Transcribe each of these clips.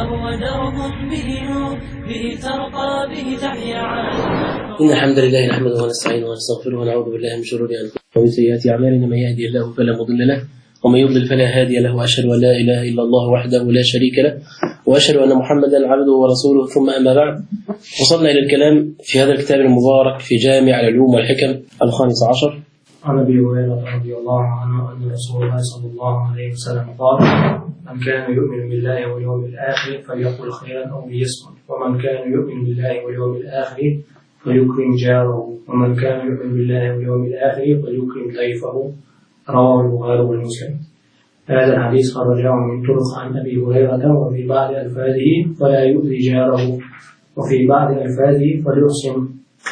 فهو درب به نور به ترقى به تحيا عالم. إن الحمد لله نحمده ونستعينه ونستغفره ونعوذ بالله من شرور أنفسنا ومن سيئات أعمالنا، من يهدي الله فلا مضل له ومن يضلل فلا هادي له، وأشهد أن لا إله إلا الله وحده لا شريك له، وأشهد أن محمدا عبده ورسوله. ثم أما بعد، وصلنا إلى الكلام في هذا الكتاب المبارك في جامع العلوم والحكم الخامس عشر. عن أبي هريرة رضي الله عنه أن رسول الله صلى الله عليه وسلم قال: من كان يؤمن بالله واليوم الآخر فليقل خيرا أو ليصمت، ومن كان يؤمن بالله واليوم الآخر فليكرم جاره، ومن كان يؤمن بالله واليوم الآخر فليكرم ضيفه. رواه البخاري ومسلم. هذا الحديث خرجه من طرق عن أبي هريرة، وفي بعض ألفاظه فلا يؤذي جاره، وفي بعض ألفاظه فليحسن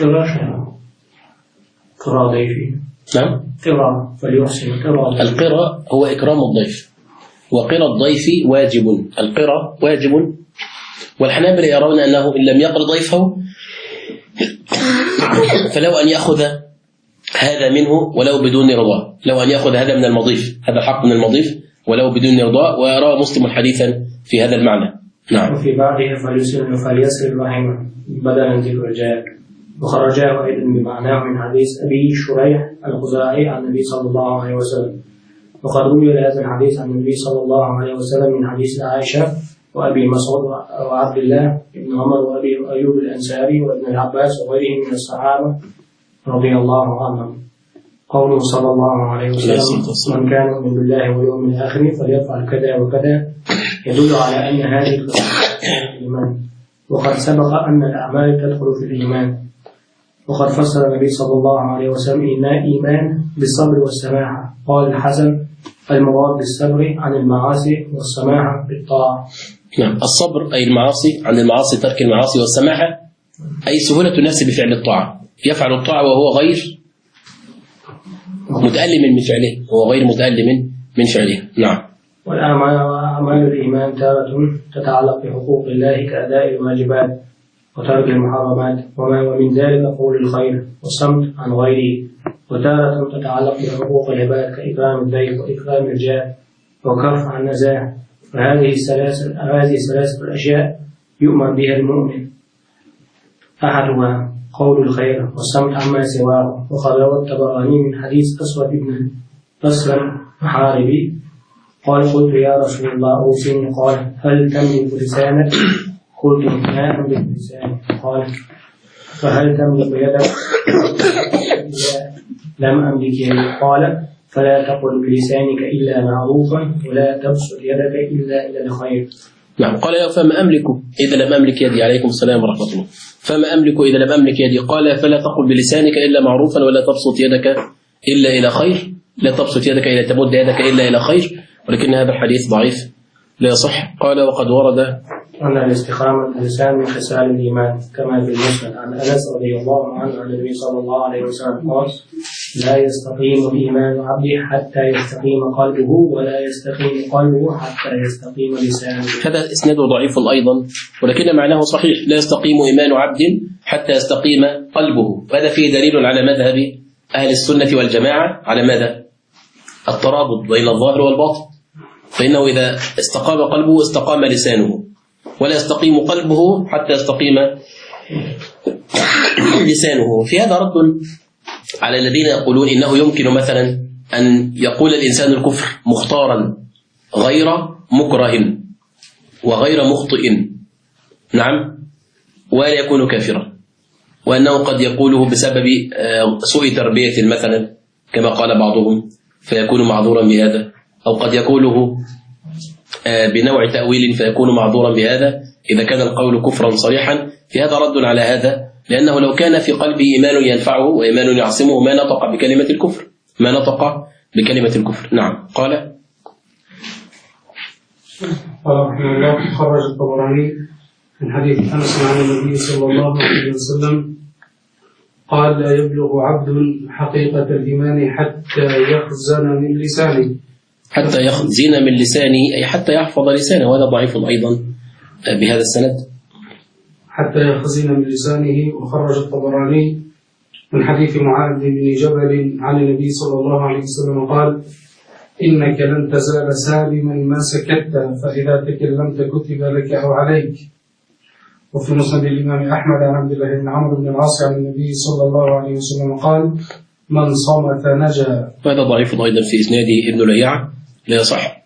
قرى ضيفه. نعم، قرى فليحسن قرى. القرى هو إكرام الضيف، وقرى الضيف واجب. القرى واجب، والحنابلة يرون أنه إن لم يقر ضيفه فلو أن يأخذ هذا منه ولو بدون رضاه، لو أن يأخذ هذا من المضيف، هذا حق من المضيف ولو بدون رضاه، ويرى مسلم حديثا في هذا المعنى. نعم. وفي بعضه فليسر رحمه بدلا ذكر الجار، وخرجاه أيضا بمعناه من حديث أبي شريح الخزاعي عن النبي صلى الله عليه وسلم. وقد روي هذا الحديث عن النبي صلى الله عليه وسلم من حديث عائشة وأبي مسعود وعبد الله بن عمر وأبي أيوب الأنصاري وابن العباس وغيرهم من الصحابة رضي الله عنهم. قوله صلى الله عليه وسلم: من كان يؤمن بالله واليوم الآخر فليفعل كذا وكذا، يدل على أن هذه الخصائص من الإيمان، وقد سبق أن الأعمال تدخل في الإيمان. وقد فسر النبي صلى الله عليه وسلم الإيمان بالصبر والسماحة. قال الحسن: المراد بالصبر عن المعاصي، والسماحة بالطاعة. نعم، الصبر أي المعاصي، عن المعاصي ترك المعاصي، والسماحة أي سهولة النفس بفعل الطاعة، يفعل الطاعة وهو غير متألم من فعله، هو غير متألم من فعله. نعم. والأعمال الإيمان تارة تتعلق بحقوق الله كأداء الواجبات وترك المحرمات، ومن ذلك قول الخير والصمت عن غيره، وتارة تتعلق بحقوق العباد كإكرام الضيف وإكرام الجار وكف عن النزاع. فهذه الثلاثة الأشياء يؤمر بها المؤمن: أحدها قول الخير والصمت عما سواه. وقد روى الطبراني من حديث أسود بن أسلم محاربي قال: قلت يا رسول الله أوصني. قال: هل تملك لسانك؟ قلت: لا أملك لساني. قال: فهل تملك يدك؟ لم أملك يدي. قال: فلا تقل بلسانك إلا معروفا، ولا تبسط يدك إلا إلى الخير. نعم. قال: فما أملك إذا لم أملك يدي. عليكم السلام ورحمة الله. فما أملك إذا لم أملك يدي. قال: فلا تقل بلسانك إلا معروفا، ولا تبسط يدك إلا إلى خير. لا تبسط يدك إلى تمد يدك إلا إلى خير، ولكن هذا الحديث ضعيف لا يصح. قال: وقد ورد أن الاستقامة اللسان من خصال الإيمان، كما في المسند عن أنس رضي الله عنه عن النبي صلى الله عليه وسلم قال: لا يستقيم إيمان عبدي حتى يستقيم قلبه، ولا يستقيم قلبه حتى يستقيم لسانه. هذا إسناده ضعيف أيضا، ولكن معناه صحيح: لا يستقيم إيمان عبد حتى يستقيم قلبه. وهذا فيه دليل على مذهب أهل السنة والجماعة، على ماذا؟ الترابط بين الظاهر والباطن، فإنه إذا استقام قلبه استقام لسانه، ولا يستقيم قلبه حتى يستقيم لسانه. في هذا رد على الذين يقولون إنه يمكن مثلا أن يقول الإنسان الكفر مختارا غير مكره وغير مخطئ، نعم، ولا يكون كافرا، وأنه قد يقوله بسبب سوء تربية مثلا كما قال بعضهم فيكون معذورا بهذا، أو قد يقوله بنوع تأويل فيكون معذورا بهذا إذا كان القول كفرا صريحا. في هذا رد على هذا، لأنه لو كان في قلبه إيمان ينفعه وإيمان يعصمه ما نطق بكلمة الكفر، ما نطق بكلمة الكفر. نعم. قال رحمه الله: خرج الطبراني من حديث أنس عن النبي صلى الله عليه وسلم قال: لا يبلغ عبد حقيقة الإيمان حتى يخزن من لسانه. حتى يخزن من لسانه أي حتى يحفظ لسانه، وهذا ضعيف أيضا بهذا السند. حتى يخزن من لسانه. وخرج الطبراني من حديث معاذ بن جبل عن النبي صلى الله عليه وسلم قال: إنك لن تزال سالما ما سكت، فإذا تكلمت كتب لك أو عليك. وفي مسند الإمام أحمد عن عبد الله بن عمرو بن العاص عن النبي صلى الله عليه وسلم قال: من صمت نجا. هذا ضعيف أيضا في إسناده ابن لهيعة لا يصح.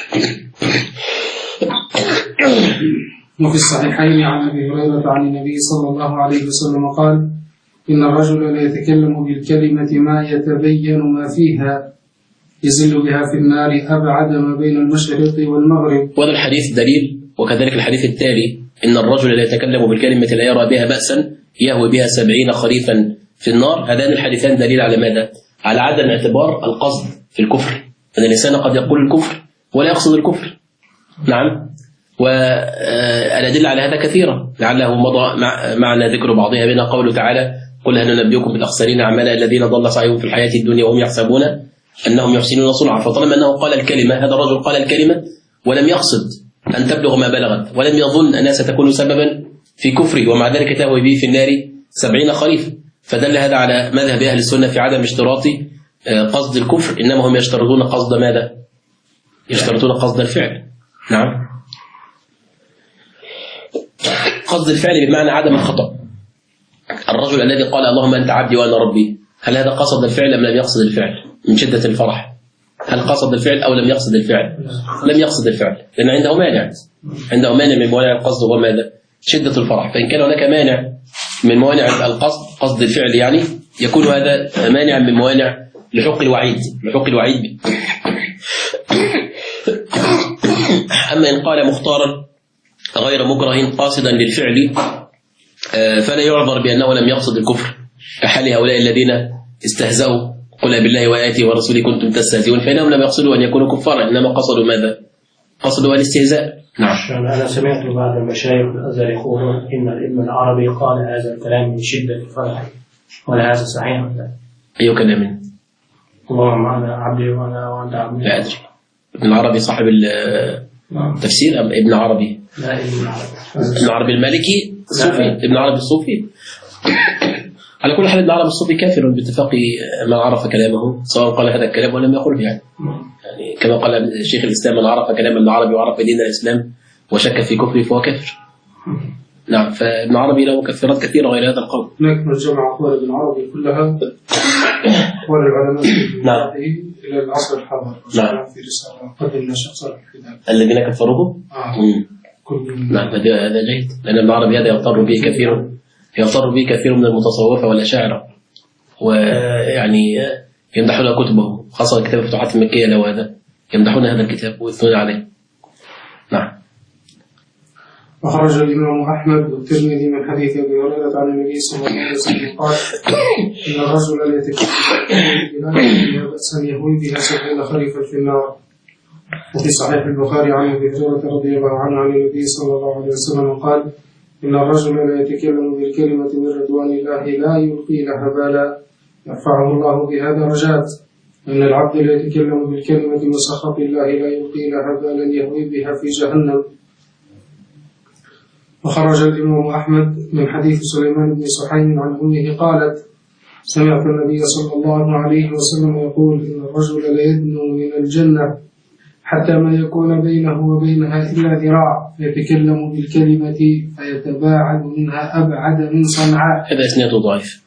وفي الصحيحين عن أبي هريرة عن النبي صلى الله عليه وسلم قال: إن الرجل لا يتكلم بالكلمة ما يتبين ما فيها يزل بها في النار أبعد ما بين المشرق والمغرب. وهذا الحديث دليل، وكذلك الحديث التالي: إن الرجل لا يتكلم بالكلمة لا يرى بها بأسا يهوي بها 70 خريفا في النار. هذان الحديثان دليل على ماذا؟ على عدم اعتبار القصد في الكفر، أن الإنسان قد يقول الكفر ولا يقصد الكفر. نعم. والأدلة على هذا كثيرة، لعله مضى معنا ذكر بعضها بين قوله تعالى: قل هل ننبئكم بالأخسرين أعمالا الذين ضل سعيهم في الحياة الدنيا وهم يحسبون أنهم يحسنون صنعا. فطالما أنه قال الكلمة، هذا الرجل قال الكلمة ولم يقصد أن تبلغ ما بلغت، ولم يظن أنها ستكون سببا في كفره، ومع ذلك تهوي به في النار 70 خريفا. فدل هذا على مذهب أهل السنة في عدم اشتراط قصد الكفر، إنما هم يشترطون قصد ماذا؟ يشترطون قصد الفعل. نعم. قصد الفعل بمعنى عدم الخطأ. الرجل الذي قال اللهم أنت عبدي وأنا ربي، هل هذا قصد الفعل أم لم يقصد الفعل من شدة الفرح؟ هل قصد الفعل أو لم يقصد الفعل؟ لم يقصد الفعل، لأن عنده مانع. عنده مانع من موانع القصد، هو ماذا؟ شدة الفرح. فإن كان هناك مانع من موانع القصد، قصد الفعل يعني، يكون هذا مانع من موانع لحق الوعيد. لحق الوعيد. أما إن قال مختارا غير مكره قاصدا للفعل فلا يعذر بأنه لم يقصد الكفر، كحال هؤلاء الذين استهزأوا: قل بالله وآياته ورسوله كنتم تستهزئون، فإنهم لم يقصدوا أن يكونوا كفارا، إنما قصدوا ماذا؟ قصدوا الاستهزاء. نعم. أنا سمعت بعض المشايخ الأزهر يقولون إن الابن العربي قال هذا الكلام من شدة الفرح، ولا هذا صحيح ولا لا؟ أي كلام؟ اللهم أنا عبدي وأنت عبدي. لا أدري. ابن العربي صاحب التفسير أم ابن عربي؟ لا، ابن العربي. ابن عربي المالكي الصوفي. ابن عربي الصوفي. على كل حال ابن عربي الصوفي كافر باتفاق من عرف كلامه، سواء قال هذا الكلام ولم يقله. يعني كما قال شيخ الإسلام: من عرف كلام ابن عربي وعرف دين الإسلام وشك في كفره فهو كافر. نعم. فابن عربي له مكفرات كثيرة غير هذا القول. نكمل جمع أقوال ابن عربي كلها أقوال العلماء إلى العصر الحاضر. نعم. في رسالة قدمنا شخصا في ذلك الذين كفروه. نعم. هذا جيد، لأن ابن عربي هذا يضطر به كثير من المتصوفة والأشاعرة، ويعني يمدحون كتبه، خاصة كتاب الفتوحات المكية له هذا، يمدحون هذا الكتاب ويثنون عليه. نعم. وخرج الإمام أحمد والترمذي من حديث أبي هريرة عن النبي صلى الله عليه وسلم قال: إن الرجل لا يتكلم بلا بأسا يهوي بها 70 خريفا في النار. وفي صحيح البخاري عن أبي هريرة رضي الله عنه عن النبي صلى الله عليه وسلم قال: إن الرجل لا يتكلم بالكلمة من رضوان الله لا يلقي لها بالا يرفعه الله بها درجات، وإن العبد لا يتكلم بالكلمة من سخط الله لا يلقي لها بالا يهوي بها في جهنم. وخرج الإمام أحمد من حديث سليمان بن سحيم عن أمه قالت: سمعت النبي صلى الله عليه وسلم يقول: إن الرجل لا يدنو من الجنة حتى ما يكون بينه وبينها إلا ذراع، فيتكلم بالكلمة فيتباعد منها أبعد من صنعاء. هذا إسناده ضعيف.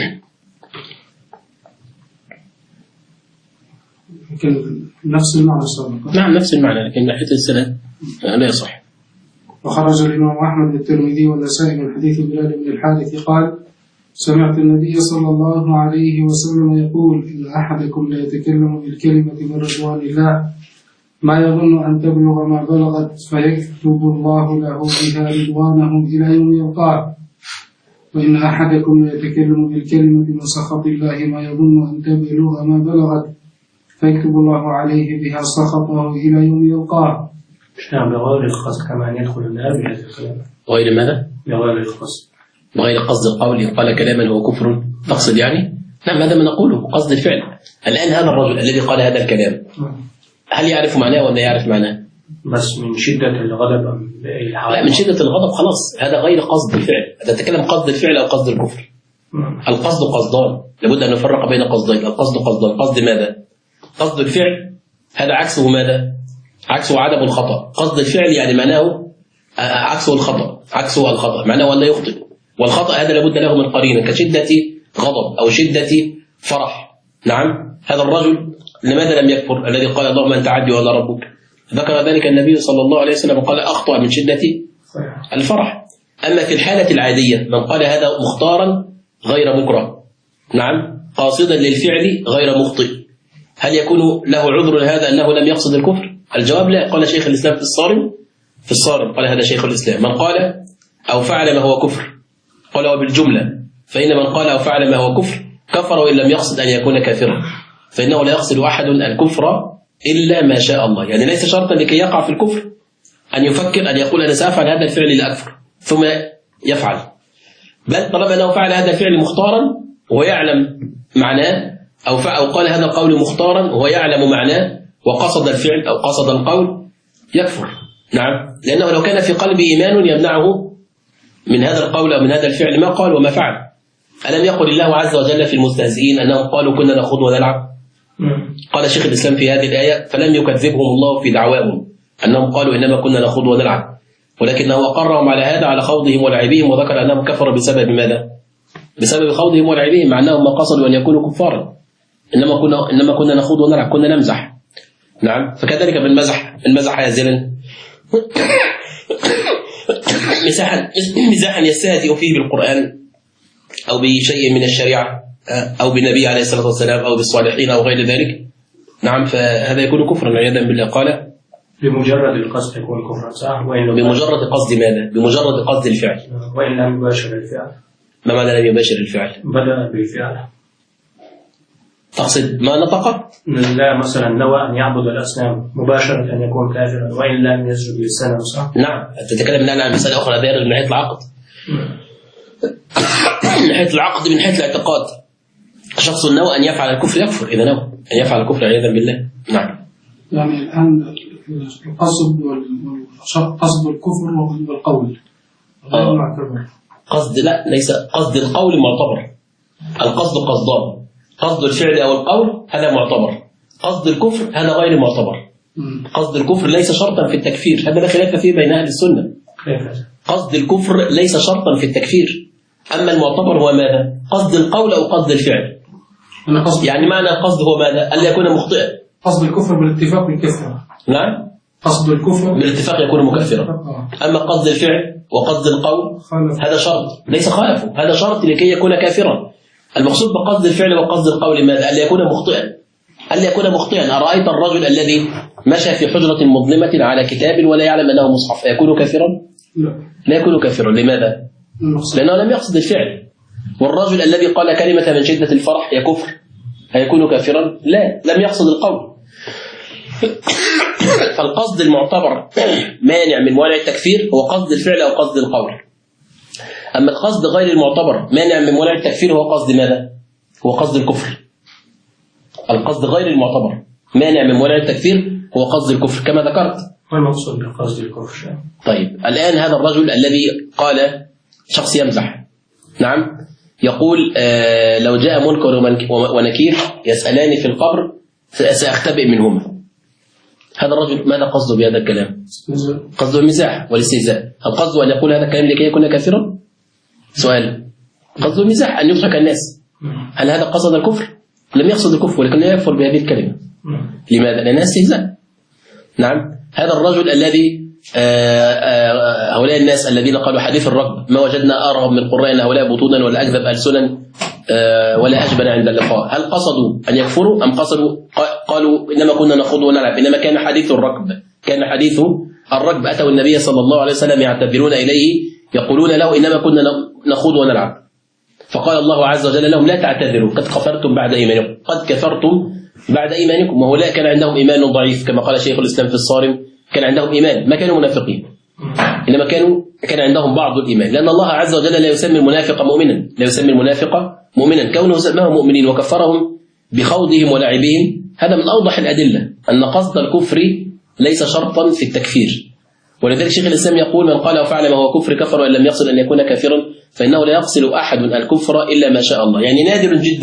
لكن نفس المعنى السابق. نعم، نفس المعنى، لكن ناحية السند لا يصح. وخرج الإمام أحمد والترمذي والنسائي من حديث بلال بن الحارث قال: سمعت النبي صلى الله عليه وسلم يقول: إن أحدكم لا يتكلم بالكلمة من رضوان الله ما يظن أن تبلغ ما بلغت، فيكتب الله له بها رضوانه إلى يوم يلقاه. وإن أحدكم لا يتكلم بالكلمة من سخط الله ما يظن أن تبلغ ما بلغت، فيكتب الله عليه بها سخطه إلى يوم يلقاه. نعم. بغير القصد كما أن يدخل النار بهذا الكلام. غير ماذا؟ بغير القصد. بغير قصد القول. إن قال كلاما هو كفر تقصد يعني؟ نعم، هذا ما نقوله، قصد الفعل. الآن هذا الرجل الذي قال هذا الكلام هل يعرف معناه ولا يعرف معناه؟ بس من شدة الغضب أم بأي حال؟ لا، من شدة الغضب خلاص، هذا غير قصد الفعل. هذا تتكلم قصد الفعل أو قصد الكفر. القصد قصدان، لابد أن نفرق بين قصدين. القصد قصدان: قصد ماذا؟ قصد الفعل هذا عكسه ماذا؟ عكسه عدم الخطأ. قصد الفعل يعني معناه عكسه الخطأ معناه أن لا يخطئ، والخطأ هذا لابد له من قرينة كشدة غضب أو شدة فرح. نعم. هذا الرجل لماذا لم يكفر الذي قال اللهم أنت عبدي وأنا ربك؟ ذكر ذلك النبي صلى الله عليه وسلم قال أخطأ من شدة الفرح. أما في الحالة العادية من قال هذا مختارا غير مكره، نعم، قاصدا للفعل غير مخطئ، هل يكون له عذر هذا أنه لم يقصد الكفر؟ الجواب لا. قال شيخ الإسلام في الصارم قال هذا شيخ الإسلام من قال أو فعل ما هو كفر قال بالجملة، فإن من قال أو فعل ما هو كفر كفر وإن لم يقصد أن يكون كافرا، فإنه لا يقصد أحد الكفر إلا ما شاء الله. يعني ليس شرطا لكي يقع في الكفر أن يفكر أن يقول أنا سأفعل هذا الفعل لأكفر ثم يفعل، بل طالما أنه فعل هذا الفعل مختارا وهو يعلم معناه أو قال هذا القول مختارا وهو يعلم معناه وقصد الفعل أو قصد القول يكفر. نعم. لأنه لو كان في قلبه إيمان يمنعه من هذا القول أو من هذا الفعل ما قال وما فعل. ألم يقل الله عز وجل في المستهزئين أنهم قالوا كنا نخوض ونلعب؟ قال شيخ الإسلام في هذه الآية فلم يكذبهم الله في دعواهم أنهم قالوا إنما كنا نخوض ونلعب، ولكنه أقرهم على هذا على خوضهم ولعبهم، وذكر أنهم كفروا بسبب ماذا؟ بسبب خوضهم ولعبهم، مع أنهم ما قصدوا أن يكونوا كفارا، إنما كنا نخوض ونلعب، كنا نمزح. نعم. فكذلك بالمزح يزلا مزاحا يستهزئ فيه بالقرآن أو بشيء من الشريعة أو بالنبي عليه الصلاة والسلام أو بالصالحين أو غير ذلك. نعم. فهذا يكون كفرا عياذا بالله. قال بمجرد القصد يكون كفرا، صح؟ بمجرد قصد ماذا؟ بمجرد قصد الفعل. وإن لم يباشر الفعل. ما معنى لم يباشر الفعل؟ بدأ بالفعل. تقصد ما نطق؟ لا، مثلا نوى أن يعبد الأصنام مباشرة أن يكون كافرا وإن لم يسجد للصنم، صح؟ نعم. تتكلم الآن عن مسألة أخرى دائرة من ناحية العقد. من ناحية العقد، من ناحية الاعتقاد، شخص نوى أن يفعل الكفر يكفر إذا نوى أن يفعل الكفر عياذا بالله. نعم. يعني الآن قصد الكفر والقول غير معتبر. قصد لا، ليس قصد القول معتبر. القصد قصدان، قصد الفعل أو القول هذا معتبر، قصد الكفر هذا غير معتبر. قصد الكفر ليس شرطا في التكفير، هذا لا خلاف فيه بين أهل السنة. قصد الكفر ليس شرطا في التكفير، أما المعتبر هو ماذا؟ قصد القول أو قصد الفعل. يعني معنى القصد هو ماذا؟ ألا يكون مخطئا. قصد الكفر بالاتفاق بالكفر. نعم. قصد الكفر بالاتفاق يكون مكفرا. أما قصد الفعل وقصد القول هذا شرط، ليس خالفه، هذا شرط لكي يكون كافرا. المقصود بقصد الفعل وقصد القول ماذا؟ ألا يكون مخطئا. ألا يكون مخطئا. أرأيت الرجل الذي مشى في حجرة مظلمة على كتاب ولا يعلم أنه مصحف يكون كافرا؟ لا يكون كافرا. لماذا؟ لأنه لم يقصد الفعل. والرجل الذي قال كلمة من شدة الفرح يكفر هيكون كافرا؟ لا، لم يقصد القول. فالقصد المعتبر مانع من موانع التكفير هو قصد الفعل أو قصد القول. أما القصد غير المعتبر مانع من موانع التكفير هو قصد ماذا؟ هو قصد الكفر. القصد غير المعتبر مانع من موانع التكفير هو قصد الكفر كما ذكرت. ما المقصود بقصد الكفر؟ طيب الآن هذا الرجل الذي قال شخص يمزح، نعم، يقول لو جاء منكر ونكير يسألاني في القبر سأختبئ منهما. هذا الرجل ماذا قصده بهذا الكلام؟ قصده المزاح والاستهزاء. هل قصده أن يقول هذا الكلام لكي يكون كافرا؟ سؤال. قصده المزاح أن يضحك الناس. هل هذا قصد الكفر؟ لم يقصد الكفر ولكنه يكفر بهذه الكلمة. لماذا؟ لأنها استهزاء. نعم. هذا الرجل الذي هؤلاء الناس الذين قالوا حديث الركب ما وجدنا أرغب من قراء هؤلاء بطونا ولا أكذب ألسنا ولا أجبن عند اللقاء، هل قصدوا أن يكفروا أم قصدوا قالوا إنما كنا نخوض ونلعب؟ إنما كان حديث الركب أتوا النبي صلى الله عليه وسلم يعتذرون إليه يقولون له إنما كنا نخوض ونلعب، فقال الله عز وجل لهم لا تعتذروا قد كفرتم بعد إيمانكم، قد كفرتم بعد إيمانكم. وهؤلاء كان عندهم إيمان ضعيف كما قال شيخ الإسلام في الصارم، كان عندهم إيمان، ما كانوا منافقين، إنما كان عندهم بعض الإيمان، لأن الله عز وجل لا يسمي المنافق مؤمنا، لا يسمي المنافق مؤمنا، كونه سماهم مؤمنين وكفرهم بخوضهم ولعبهم. هذا من أوضح الأدلة أن قصد الكفر ليس شرطا في التكفير. ولذلك شيخ الإسلام يقول من قال وفعل ما هو كفر كفر وإن لم يقصد أن يكون كافرا، فإنه لا يقصد أحد الكفر إلا ما شاء الله. يعني نادر جدا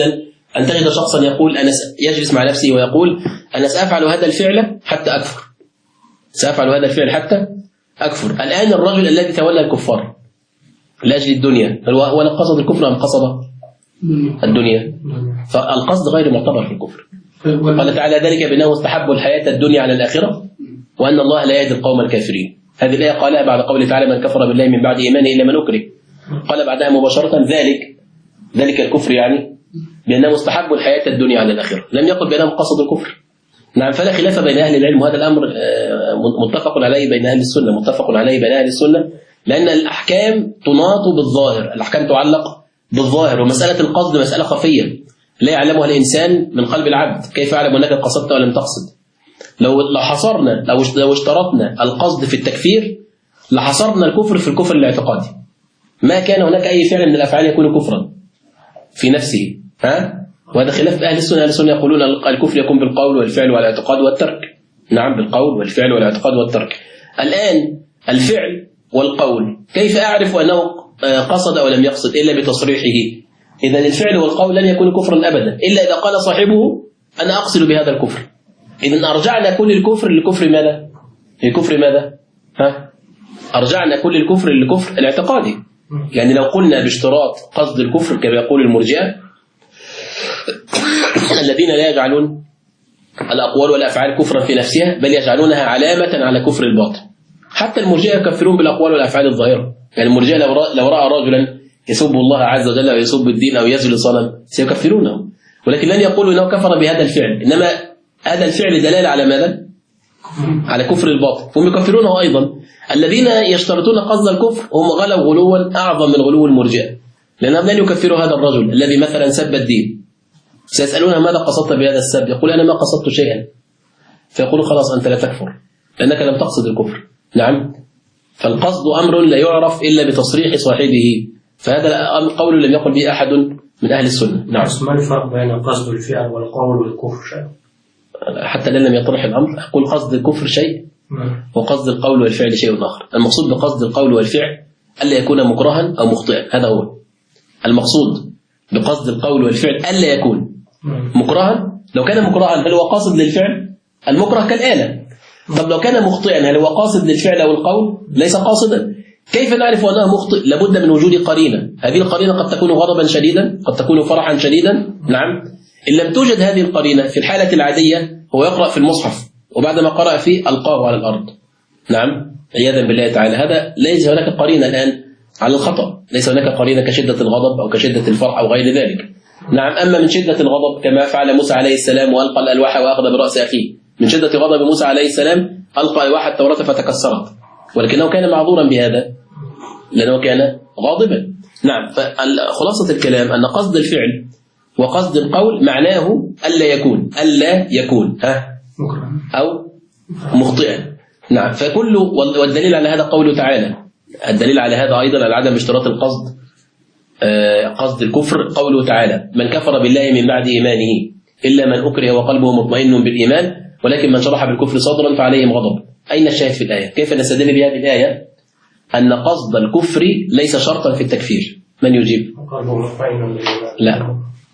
أن تجد شخصا يقول يجلس مع نفسه ويقول أنا سأفعل هذا الفعل حتى أكفر، سأفعل هذا الفعل حتى أكفر. الآن الرجل الذي تولى الكفار لأجل الدنيا هو قصد الكفر أم قصد الدنيا؟ فالقصد غير معتبر في الكفر. قال تعالى ذلك بأنه استحبوا الحياة الدنيا على الآخرة وأن الله لا يهدي القوم الكافرين. هذه الآية قالها بعد قوله تعالى من كفر بالله من بعد إيمانه إلا من أكره. قال بعدها مباشرة ذلك الكفر يعني بأنه استحبوا الحياة الدنيا على الآخرة، لم يقل بأنهم قصدوا الكفر. نعم، فلا خلاف بين أهل العلم، وهذا الأمر متفق عليه بين أهل السنة، متفق عليه بين أهل السنة، لأن الأحكام تناط بالظاهر، الأحكام تعلق بالظاهر، ومسألة القصد مسألة خفية لا يعلمها الإنسان من قلب العبد. كيف يعلم أنك قصدت ولم تقصد؟ لو حصرنا لو اشترطنا القصد في التكفير لحصرنا الكفر في الكفر الاعتقادي، ما كان هناك أي فعل من الأفعال يكون كفرا في نفسه. وهذا خلاف أهل السنة. أهل السنة يقولون الكفر يكون بالقول والفعل والاعتقاد والترك. نعم، بالقول والفعل والاعتقاد والترك. الآن الفعل والقول كيف أعرف أنه قصد أو لم يقصد؟ إلا بتصريحه. إذن الفعل والقول لن يكون كفرا أبدا إلا إذا قال صاحبه أنا أقصد بهذا الكفر. إذن أرجعنا كل الكفر لكفر ماذا؟ لكفر ماذا؟ أرجعنا كل الكفر للكفر الاعتقادي. يعني لو قلنا باشتراط قصد الكفر كما يقول المرجئة الذين لا يجعلون الأقوال والأفعال كفرا في نفسها بل يجعلونها علامة على كفر الباطن. حتى المرجئة يكفرون بالأقوال والأفعال الظاهرة. يعني المرجئة لو رأى رجلا يسب الله عز وجل أو يسب الدين أو يزل صنم سيكفرونه، ولكن لن يقولوا إنه كفر بهذا الفعل، إنما هذا الفعل دلالة على ماذا؟ على كفر الباطن، هم يكفرونه أيضا. الذين يشترطون قصد الكفر هم غلوا غلوا أعظم من غلو المرجئة، لأنهم لن يكفروا هذا الرجل الذي مثلا سب الدين. سيسألونه ماذا قصدت بهذا السب؟ يقول أنا ما قصدت شيئا، فيقول خلاص أنت لا تكفر لأنك لم تقصد الكفر. نعم، فالقصد أمر لا يعرف إلا بتصريح صاحبه، فهذا قول لم يقل به أحد من أهل السنة. نعم. ما الفرق بين قصد الفعل والقول والكفر شيء؟ حتى لم يطرح الأمر أقول قصد الكفر شيء وقصد القول والفعل شيء آخر. المقصود بقصد القول والفعل ألا يكون مكرها أو مخطئا، هذا هو المقصود بقصد القول والفعل، ألا يكون مكرها. لو كان مكرها هل هو قاصد للفعل؟ المكره كالآلة. طب لو كان مخطئا هل هو قاصد للفعل أو القول؟ ليس قاصدا. كيف نعرف أنه مخطئ؟ لابد من وجود قرينة. هذه القرينة قد تكون غضبا شديدا، قد تكون فرحا شديدا. نعم، إن لم توجد هذه القرينة في الحالة العادية هو يقرأ في المصحف وبعدما قرأ فيه ألقاه على الأرض. نعم، عياذا بالله تعالى. هذا ليس هناك قرينة الآن على الخطأ، ليس هناك قرينة كشدة الغضب أو كشدة الفرح أو غير ذلك. نعم، أما من شدة الغضب كما فعل موسى عليه السلام وألقى الألواح وأخذ برأس أخيه، من شدة غضب موسى عليه السلام ألقى ألواح التوراة فتكسرت، ولكنه كان معذورا بهذا لأنه كان غاضبا. نعم، فخلاصة الكلام أن قصد الفعل وقصد القول معناه ألا يكون أو مخطئا. نعم، فكل والدليل على هذا قوله تعالى، الدليل على هذا أيضا على عدم اشتراط القصد قصد الكفر قوله تعالى من كفر بالله من بعد إيمانه إلا من أكره وقلبه مطمئن بالإيمان ولكن من شرح بالكفر صدرا فعليهم غضب. أين الشاهد في الآية؟ كيف نستدل بهذه الآية أن قصد الكفر ليس شرطا في التكفير؟ من يجيب؟ لا.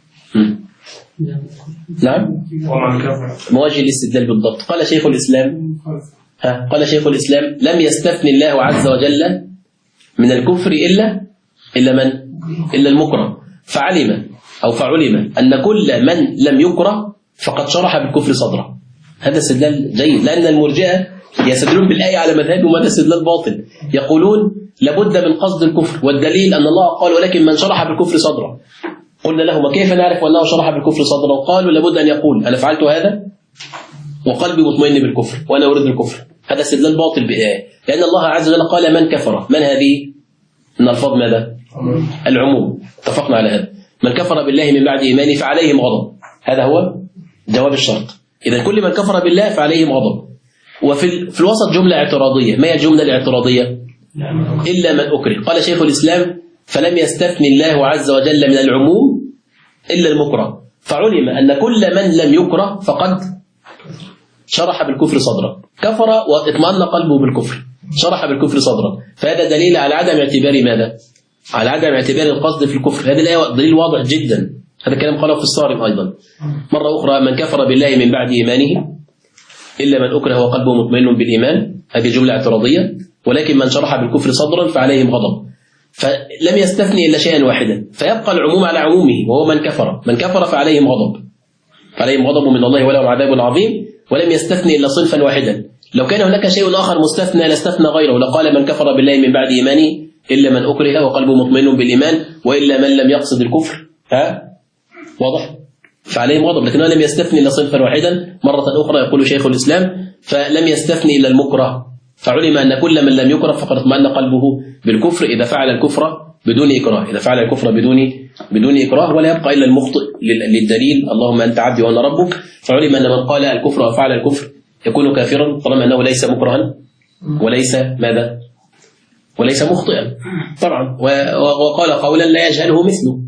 نعم، مواجه الاستدلال بالضبط. قال شيخ الإسلام لم يستثني الله عز وجل من الكفر إلا المكره، فعلم أن كل من لم يكره فقد شرح بالكفر صدره. هذا استدلال جيد، لأن المرجئة يستدلون بالآية على مذهبهم وهذا استدلال باطل. يقولون لابد من قصد الكفر، والدليل أن الله قال ولكن من شرح بالكفر صدره. قلنا لهم كيف نعرف أنه شرح بالكفر صدره؟ قالوا لابد أن يقول أنا فعلت هذا وقلبي مطمئن بالكفر وأنا أريد الكفر. هذا استدلال باطل بآية، لأن الله عز وجل قال من كفر. من هذه؟ من الفاظ ماذا؟ العموم. اتفقنا على هذا. من كفر بالله من بعد إيمانه فعليهم غضب، هذا هو جواب الشرط. إذا كل من كفر بالله فعليهم غضب. وفي الوسط جملة اعتراضية. ما هي الجملة الاعتراضية؟ إلا من أكره. قال شيخ الإسلام فلم يستثني الله عز وجل من العموم إلا المكره، فعلم أن كل من لم يكره فقد شرح بالكفر صدره، كفر واطمأن قلبه بالكفر، شرح بالكفر صدره. فهذا دليل على عدم اعتبار ماذا؟ على عدم اعتبار القصد في الكفر. هذه الآية دليل واضح جدا هذا الكلام قاله في الصارم أيضا مرة أخرى: من كفر بالله من بعد إيمانه إلا من أكره وقلبه مطمئن بالإيمان. هذه جملة اعتراضية. ولكن من شرح بالكفر صدرا فعليهم غضب. فلم يستثني إلا شيئا واحدا، فيبقى العموم على عمومه، وهو من كفر فعليهم غضب من الله ولهم عذاب عظيم. ولم يستثني إلا صنفا واحدا. لو كان هناك شيء آخر مستثنى لاستثنى غيره، لقال من كفر بالله من بعد إيمانه إلا من أكره وقلبه مطمئن بالإيمان وإلا من لم يقصد الكفر. واضح؟ فعليهم غضب. لكنه لم يستثني إلا صنفا واحدا. مرة أخرى يقول شيخ الإسلام: فلم يستثني إلا المكره، فعلم أن كل من لم يكره فقد اطمأن قلبه بالكفر إذا فعل الكفر بدون إكراه، بدون إكراه، ولا يبقى إلا المخطئ للدليل: اللهم أنت عبدي وأنا ربك. فعلم أن من قال الكفر وفعل الكفر يكون كافرا طالما أنه ليس مكرها وليس ماذا؟ وليس مخطئا طبعا. وقال قولا لا يجهله مثله،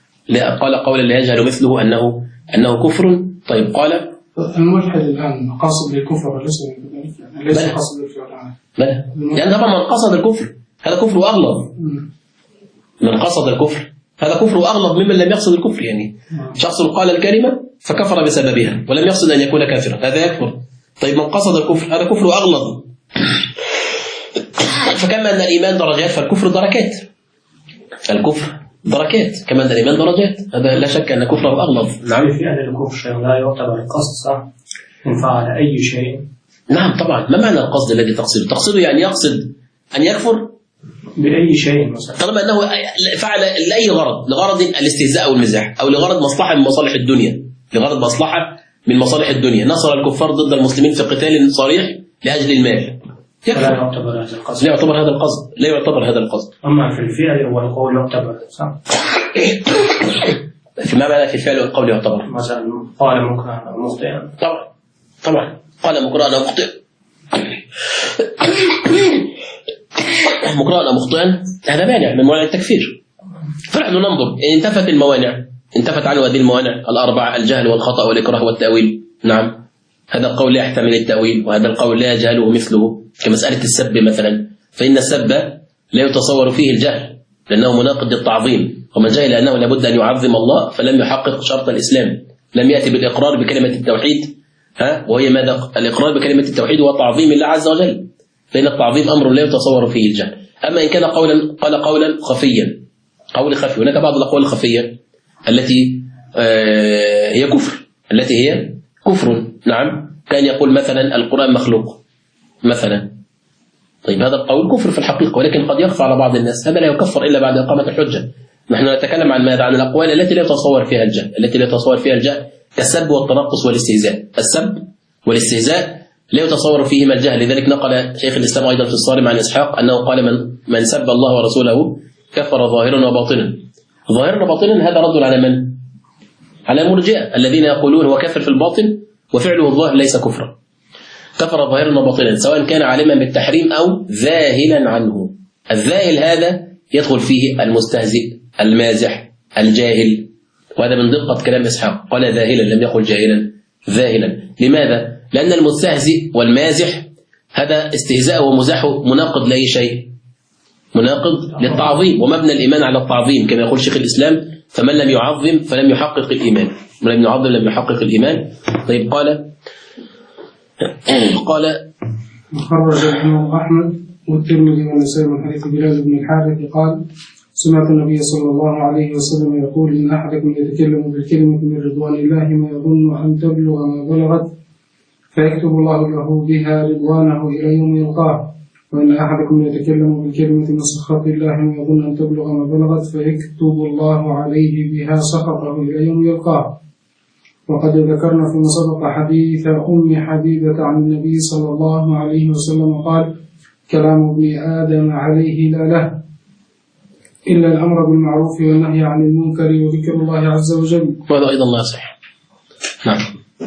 أنه كفر. طيب قال الملحد الآن قاصد بالكفر ليس قاصد بالفعل، لأن طبعا من قصد الكفر هذا كفر وأغلظ. من قصد الكفر هذا كفر وأغلظ ممن لم يقصد الكفر. يعني شخص قال الكلمة فكفر بسببها ولم يقصد أن يكون كافرا، هذا يكفر. طيب من قصد الكفر هذا كفر وأغلظ. فكما أن الإيمان درجات فالكفر دركات. كما أن الإيمان درجات، هذا لا شك أن كفره أغلظ. نعم. في أن الكفر لا يعتبر القصد، صح؟ إن فعل أي شيء. نعم طبعا. ما معنى القصد الذي تقصده يعني يقصد أن يكفر بأي شيء مثلا، طالما أنه فعل لأي غرض، لغرض الاستهزاء والمزاح، أو لغرض مصلحة من مصالح الدنيا، نصر الكفار ضد المسلمين في قتال صريح لأجل المال، لا يعتبر هذا القصد. أما في الفعل والقول يعتبر، صح؟ ما معنى في الفعل والقول يعتبر؟ مثلا قال مكرها أو مخطئا. طبعا قال مكرها أو مخطئا هذا مانع من موانع التكفير. فنحن ننظر إن انتفت عنه هذه الموانع الأربعة: الجهل والخطأ والإكراه والتأويل. نعم، هذا القول لا يحتمل التأويل، وهذا القول لا يجهله مثله، كمسألة السب مثلا، فإن السب لا يتصور فيه الجهل لأنه مناقض للتعظيم، ومن جهل أنه لابد أن يعظم الله فلم يحقق شرط الإسلام، لم يأتي بالإقرار بكلمة التوحيد، وهي ماذا؟ الإقرار بكلمة التوحيد وتعظيم الله عز وجل، فإن التعظيم أمر لا يتصور فيه الجهل. أما إن كان قولا خفيا، قول خفي، هناك بعض الأقوال الخفية التي هي كفر. نعم، كان يقول مثلا القرآن مخلوق مثلا. طيب هذا القول كفر في الحقيقة، ولكن قد يخفى على بعض الناس، هذا لا يكفر إلا بعد إقامة الحجة. نحن نتكلم عن ماذا؟ عن الأقوال التي لا يتصور فيها الجهل، كالسب والتنقص والاستهزاء. السب والاستهزاء لا يتصور فيهما الجهل. لذلك نقل شيخ الإسلام أيضا في الصارم عن إسحاق أنه قال: من سب الله ورسوله كفر ظاهرا وباطنا. ظاهرا وباطنا هذا رد على من؟ على المرجئة الذين يقولون هو كافر في الباطن وفعله الظاهر ليس كفرا. كفر ظاهرا وباطنا سواء كان عالما بالتحريم أو ذاهلا عنه. الذاهل هذا يدخل فيه المستهزئ، المازح، الجاهل، وهذا من دقة كلام إسحاق، قال ذاهلا لم يقل جاهلا، ذاهلا. لماذا؟ لأن المستهزئ والمازح هذا استهزاء ومزاحه مناقض لأي شيء، مناقض للتعظيم، ومبنى الإيمان على التعظيم كما يقول شيخ الإسلام: فمن لم يعظم فلم يحقق الإيمان، من لم يعظم لم يحقق الإيمان. طيب قال خرج الإمام أحمد والترمذي والنسائي من حديث بلال بن الحارث قال: سمعت النبي صلى الله عليه وسلم يقول: إن أحدكم يتكلم بالكلمة من رضوان الله ما يظن أن تبلغ ما بلغت فيكتب الله له بها رضوانه إلى يوم يلقاه، وإن أحدكم يتكلم بالكلمة من سخط الله ما يظن أن تبلغ ما بلغت فيكتب الله عليه بها سخطه إلى يوم يلقاه. وقد ذكرنا فيما سبق حديث أم حبيبة عن النبي صلى الله عليه وسلم قال: كلام ابن آدم عليه لا له إلا الأمر بالمعروف والنهي عن المنكر وذكر الله عز وجل. وهذا أيضا لا يصح. نعم.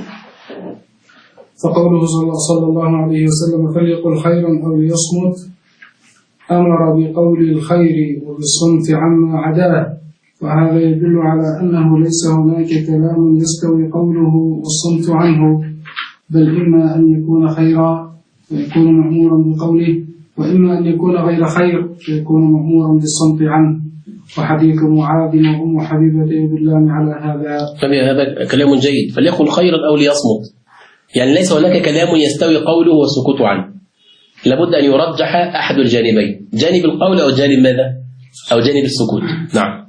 فقوله صلى الله عليه وسلم: فليقل خيرا أو ليصمت، أمر بقول الخير وبالصمت عما عداه، وهذا يدل على أنه ليس هناك كلام يستوي قوله والصمت عنه، بل إما أن يكون خيرا فيكون مأمورا بقوله، وإما أن يكون غير خير فيكون مأمورا بالصمت عنه. وحديث معاذ وأم حبيبة يدلان على هذا. هذا كلام جيد، فليقل خيرا أو ليصمت. يعني ليس هناك كلام يستوي قوله والسكوت عنه، لابد أن يرجح أحد الجانبين، جانب القول أو جانب ماذا؟ أو جانب السكوت. نعم.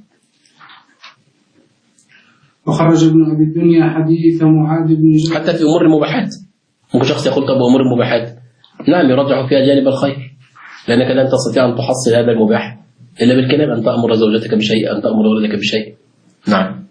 وخرج ابن أبي الدنيا حديث معاذ بن جبل حتى في أمور المباحات، ممكن شخص يقول طب أمور المباحات نعم يرجح فيها جانب الخير، لأنك لن تستطيع أن تحصل هذا المباح إلا بالكلام، أن تأمر زوجتك بشيء، أن تأمر ولدك بشيء. نعم.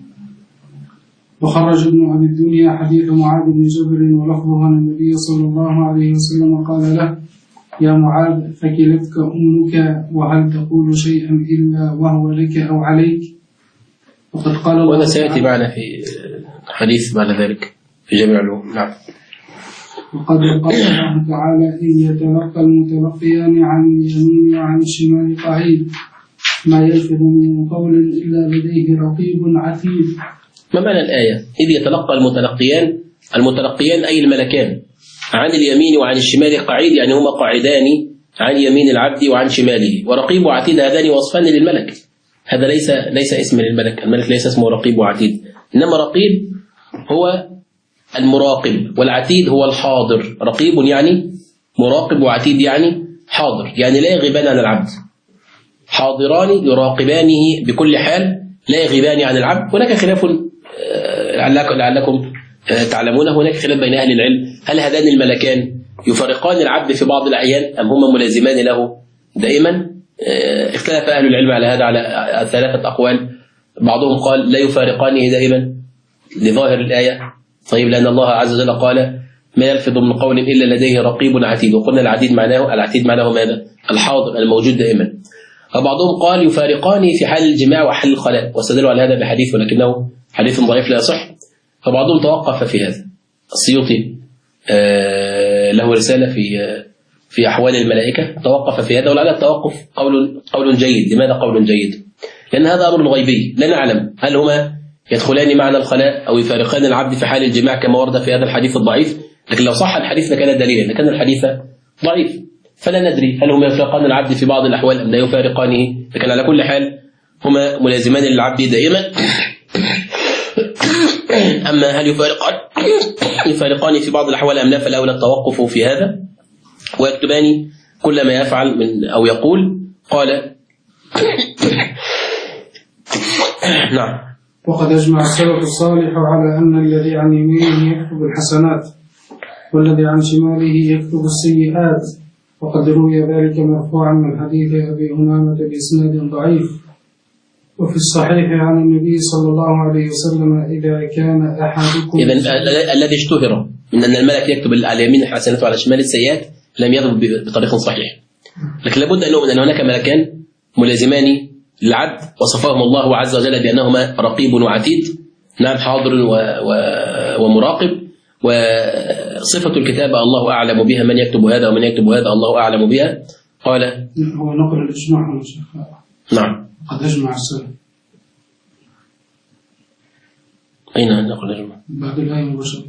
وخرج ابن أبي الدنيا حديث معاذ بن جبل ولفظه عن النبي صلى الله عليه وسلم قال له: يا معاذ فكلتك أمك وهل تقول شيئا إلا وهو لك أو عليك؟ وقد قال الله وهذا سيأتي معنا في حديث بعد ذلك في جميع العلوم. نعم. وقد قال الله تعالى: إذ يتلقى المتلقيان عن اليمين وعن الشمال قعيد ما يلفظ من قول إلا لديه رقيب عتيد. ما معنى الآية؟ إذ يتلقى المتلقيان أي الملكان عن اليمين وعن الشمال قعيد، يعني هما قاعدان عن يمين العبد وعن شماله، ورقيب وعتيد هذان وصفان للملك. هذا ليس اسم للملك، الملك ليس اسمه رقيب وعتيد، إنما رقيب هو المراقب والعتيد هو الحاضر. رقيب يعني مراقب وعتيد يعني حاضر، يعني لا يغيبان عن العبد، حاضران يراقبانه بكل حال لا يغيبان عن العبد. هناك خلاف لعلكم تعلمون، هناك خلاف بين أهل العلم، هل هذان الملكان يفارقان العبد في بعض الأحيان أم هما ملازمان له دائما؟ اختلف أهل العلم على هذا على ثلاثة أقوال. بعضهم قال لا يفارقانه دائما لظاهر الآية، طيب لأن الله عز وجل قال ما يلفظ من قول إلا لديه رقيب عتيد، وقلنا العتيد معناه ماذا؟ الحاضر الموجود دائما. وبعضهم قال يفارقانه في حال الجماع وحال الخلاء، واستدلوا على هذا بحديث ولكنه حديث ضعيف لا يصح، فبعضهم توقف في هذا. السيوطي له رسالة في أحوال الملائكة توقف في هذا، ولعل التوقف قول جيد. لماذا قول جيد؟ لأن هذا أمر غيبي لا نعلم هل هما يدخلان معنى الخلاء أو يفارقان العبد في حال الجماع كما ورد في هذا الحديث الضعيف، لكن لو صح الحديث لكان دليلا، لكن الحديث ضعيف فلا ندري هل هما يفارقان العبد في بعض الأحوال أم لا يفارقانه، لكن على كل حال هما ملازمان للعبد دائما. أما هل يفارقان في بعض الأحوال أم لا، فالأولى التوقف في هذا، ويكتبان كل ما يفعل من أو يقول. قال نعم. وقد أجمع السلف الصالح على أن الذي عن يمينه يكتب الحسنات والذي عن شماله يكتب السيئات، وقد روي ذلك مرفوعا من حديث أبي أمامة بإسناد ضعيف. وفي الصحيح عن النبي صلى الله عليه وسلم: إذا كان أحدكم الذي اشتهر من أن الملك يكتب على يمين الحسنات وعلى شمال السيئات لم يضرب بطريق صحيح، لكن لابد أن نؤمن أن هناك ملكان ملازمان للعبد وصفهم الله عز وجل بأنهما رقيب وعتيد، نعم حاضر ومراقب، وصفة الكتابة الله أعلم بها، من يكتب هذا ومن يكتب هذا الله أعلم بها. قال هو نقل الإجماع يا شيخ. نعم. قد أجمع السلف. أين نقل الإجماع؟ بعد الآية مباشرة.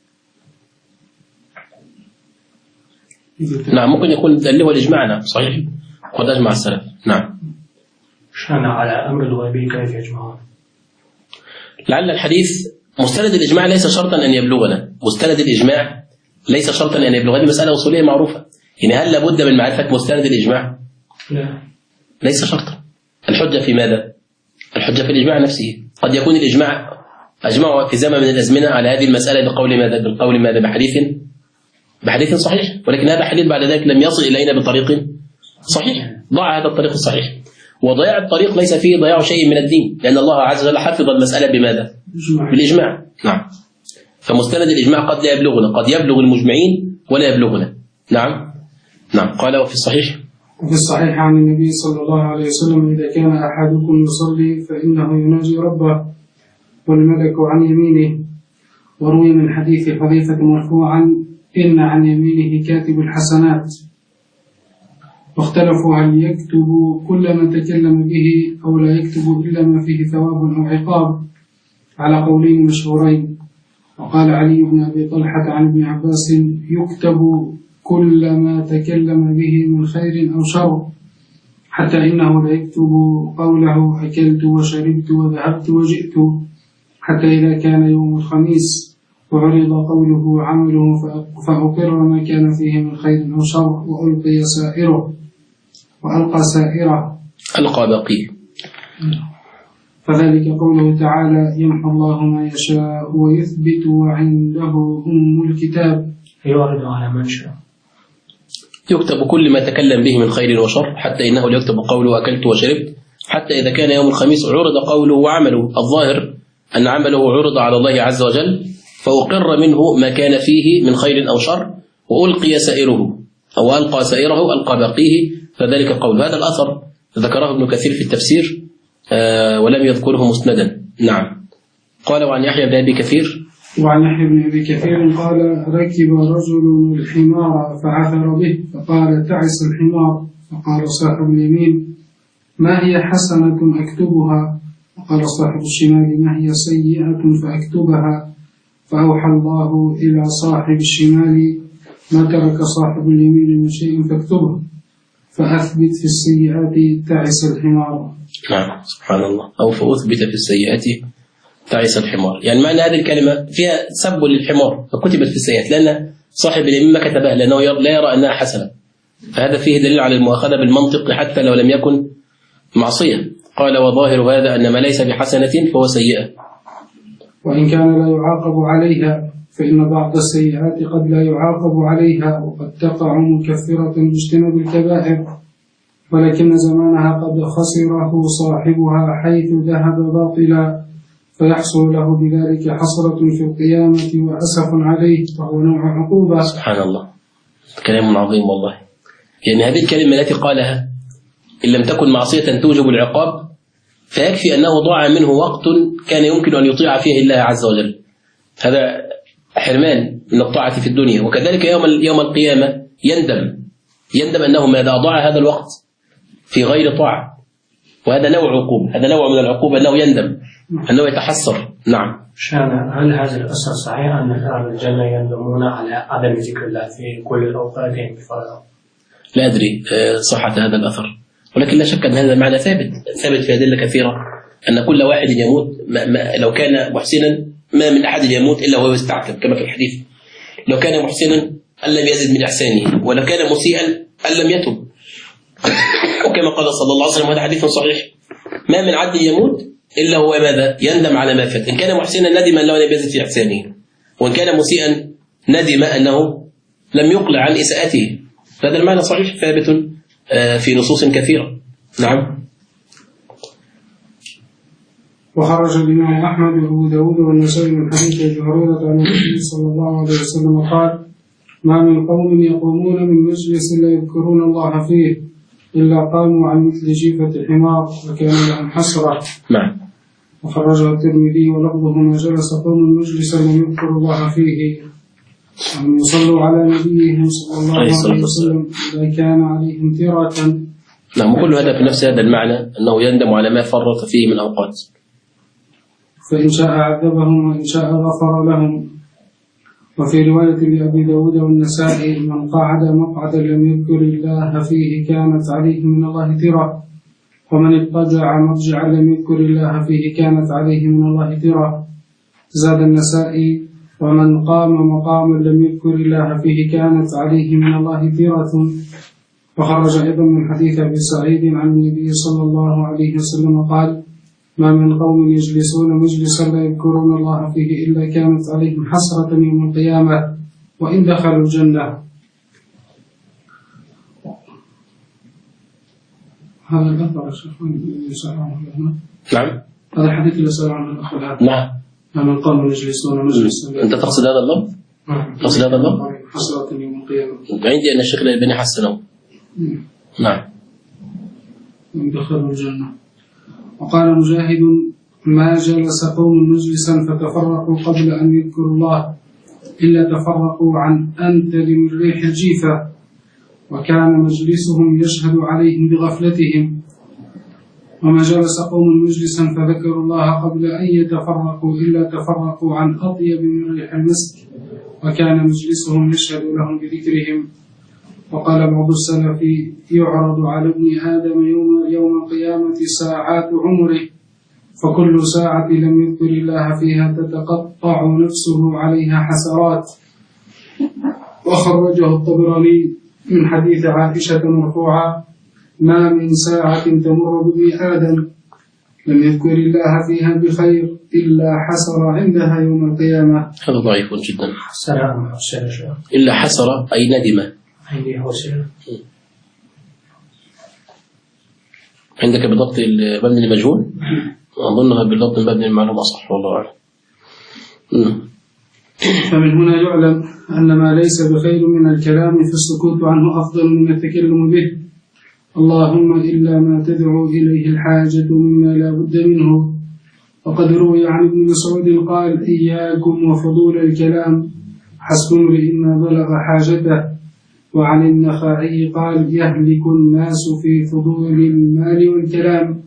نعم ممكن يكون اللي هو الإجماع. نعم صحيح، قد أجمع السلف. نعم. شأن على أمر الغيبي كيف يجمعون؟ لعل الحديث مستند الإجماع ليس شرطا أن يبلغنا، مستند الإجماع ليس شرطا أن يبلغنا، مسألة أصولية معروفة. يعني هل لابد من معرفة مستند الإجماع؟ لا، ليس شرطا. الحجة في ماذا؟ الحجة في الإجماع نفسه. قد يكون الإجماع أجمعوا في زمن من الأزمنة على هذه المسألة بقول ماذا؟ بحديث صحيح، ولكن هذا حديث بعد ذلك لم يصل إلينا بطريق صحيح، ضاع هذا الطريق الصحيح. وضياع الطريق ليس فيه ضياع شيء من الدين، لأن الله عز وجل حفظ المسألة بماذا؟ بالإجماع. نعم. فمستند الإجماع قد لا يبلغنا، قد يبلغ المجمعين ولا يبلغنا. نعم. قال وفي الصحيح عن النبي صلى الله عليه وسلم: إذا كان أحدكم يصلي فإنه يناجي ربه والملك عن يمينه. وروي من حديث حذيفة مرفوعا: إن عن يمينه كاتب الحسنات. واختلفوا هل يكتب كل ما تكلم به أو لا يكتب إلا ما فيه ثواب أو عقاب، على قولين مشهورين. وقال علي بن أبي طلحة عن ابن عباس: يكتب كل ما تكلم به من خير أو شر، حتى إنه ليكتب قوله أكلت وشربت وذهبت وجئت، حتى إذا كان يوم الخميس وعرض قوله عمله فأقر ما كان فيه من خير أو شر وألقى سائره ألقى باقيه. فذلك قوله تعالى يمحو الله ما يشاء ويثبت وعنده الكتاب. يعرض على من شاء. يكتب كل ما تكلم به من خير وشر، حتى إنه ليكتب قوله أكلت وشربت، حتى إذا كان يوم الخميس عرض قوله وعمله. الظاهر أن عمله عرض على الله عز وجل فأقر منه ما كان فيه من خير أو شر وألقي سائره أو ألقى سائره ألقى باقيه، فذلك قول. هذا الأثر ذكره ابن كثير في التفسير ولم يذكره مسندا. نعم. قال وعن يحيى بن أبي كثير وعن يحيى بن أبي كثير قال ركب رجل الحمار فعثر به فقال تعس الحمار، فقال صاحب اليمين ما هي حسنة أكتبها، وقال صاحب الشمال ما هي سيئة فأكتبها، فأوحى الله إلى صاحب الشمال ما ترك صاحب اليمين من شيء فاكتبه، فأثبت في السيئات تعس الحمار. نعم سبحان الله. أو فأثبت في السيئات تعس الحمار، يعني معنى هذه الكلمة فيها سب للحمار فكتبت في السيئات، لأن صاحب اليمين ما كتبها لأنه لا يرى أنها حسنة، فهذا فيه دليل على المؤاخذة بالمنطق حتى لو لم يكن معصية. قال وظاهر هذا أن ما ليس بحسنة فهو سيئة، وإن كان لا يعاقب عليها فإن بعض السيئات قد لا يعاقب عليها وقد تقع مكفرة باجتناب الكبائر، ولكن زمانها قد خسره صاحبها حيث ذهب باطلا، فيحصل له بذلك حسرة في القيامة وأسف عليه، وهو نوع عقوبة. سبحان الله، كلام عظيم والله. يعني هذه الكلمة التي قالها إن لم تكن معصية توجب العقاب فيكفي أنه ضاع منه وقت كان يمكن أن يطيع فيه الله عز وجل، هذا حرمان من الطاعة في الدنيا. وكذلك يوم القيامة يندم أنه ماذا ضاع هذا الوقت في غير طاعة، وهذا نوع عقوبة، هذا نوع من العقوبة أنه يندم، أنه يتحسر. نعم. هل هذا الأثر صحيح أن أهل الجنة يندمون على عدم ذكر الله في كل الأوقات بفرض؟ لا أدري صحة هذا الأثر، ولكن لا شك أن هذا المعنى ثابت في أدلة كثيرة، أن كل واحد يموت لو كان محسنا ما من أحد يموت إلا وهو يستعتب، كما في الحديث لو كان محسنا أن لم يزد من إحسانه، ولو كان مسيئا أن لم يتب، وكما قال صلى الله عليه وسلم هذا حديث صحيح ما من عبد يموت إلا هو ماذا يندم على ما فات، إن كان محسنا ندم أنه لم يزد في إحسانه، وإن كان مسيئا ندم أنه لم يقلع عن إساءته. هذا المعنى صحيح ثابت في نصوص كثيرة. نعم. وخرج الإمام أحمد وأبو داود والنسائي من حديث أبي هريرة عن النبي صلى الله عليه وسلم قال ما من قوم يقومون من مجلس لا يذكرون الله فيه إلا قاموا عن مثل جيفة الحمار وكان لهم حسرة. نعم. وخرجه الترمذي ولفظه ما جلس قوم مجلسا لم يذكروا الله فيه أن يصلوا على نبيهم صلى الله عليه وسلم إذا كان عليهم تيرة. نعم. وكل هذا في نفس هذا المعنى أنه يندم على ما فرط فيه من أوقات، فإن شاء عذبهم وإن شاء غفر لهم. وفي رواية لأبي داود والنسائي من قعد مقعدا لم يذكر الله فيه كانت عليه من الله ترى، ومن اضطجع مضجعا لم يذكر الله فيه كانت عليه من الله ترى. زاد النسائي ومن قام مقاما لم يذكر الله فيه كانت عليه من الله ترة. وخرج أيضا من حديث أبي سعيد عن النبي صلى الله عليه وسلم قال ما من قوم يجلسون مجلسا لا يذكرون الله فيه إلا كانت عليهم حسرة يوم القيامة وإن دخلوا الجنة. هذا الأثر نعم. هذا الحديث اللي سأل عنه الأخ العبد. نعم. ما من قوم يجلسون مجلسا. أنت تقصد هذا اللفظ؟ تقصد هذا اللفظ؟ حسرة يوم القيامة. عندي أن الشيخ الألباني حسنه. نعم. وإن دخلوا الجنة. وقال مجاهد ما جلس قوم مجلسا فتفرقوا قبل أن يذكروا الله إلا تفرقوا عن أنتل من ريح الجيفة وكان مجلسهم يشهد عليهم بغفلتهم. وما جلس قوم مجلسا فذكروا الله قبل أن يتفرقوا إلا تفرقوا عن أطيب من ريح المسك وكان مجلسهم يشهد لهم بذكرهم. وقال بعض السلف يعرض على ابن آدم يوم القيامة ساعات عمره فكل ساعة لم يذكر الله فيها تتقطع نفسه عليها حسرات. وخرجه الطبراني من حديث عائشة مرفوعا: ما من ساعة تمر بابن آدم لم يذكر الله فيها بخير إلا حسر عندها يوم القيامة. هذا ضعيف جدا. حسر إلا حسر أي ندم. عندك بضبط المبني المجهول؟ أظنها بضبط المبني المعلوم أصح والله أعلم. فمن هنا يعلم أن ما ليس بخير من الكلام في السكوت عنه أفضل من التكلم به، اللهم إلا ما تدعو إليه الحاجة مما لا بد منه. وقد روي عن ابن مسعود قال: إياكم وفضول الكلام، حسب امرئ ما بلغ حاجته. وعن النخعي قال: يهلك الناس في فضول المال والكلام.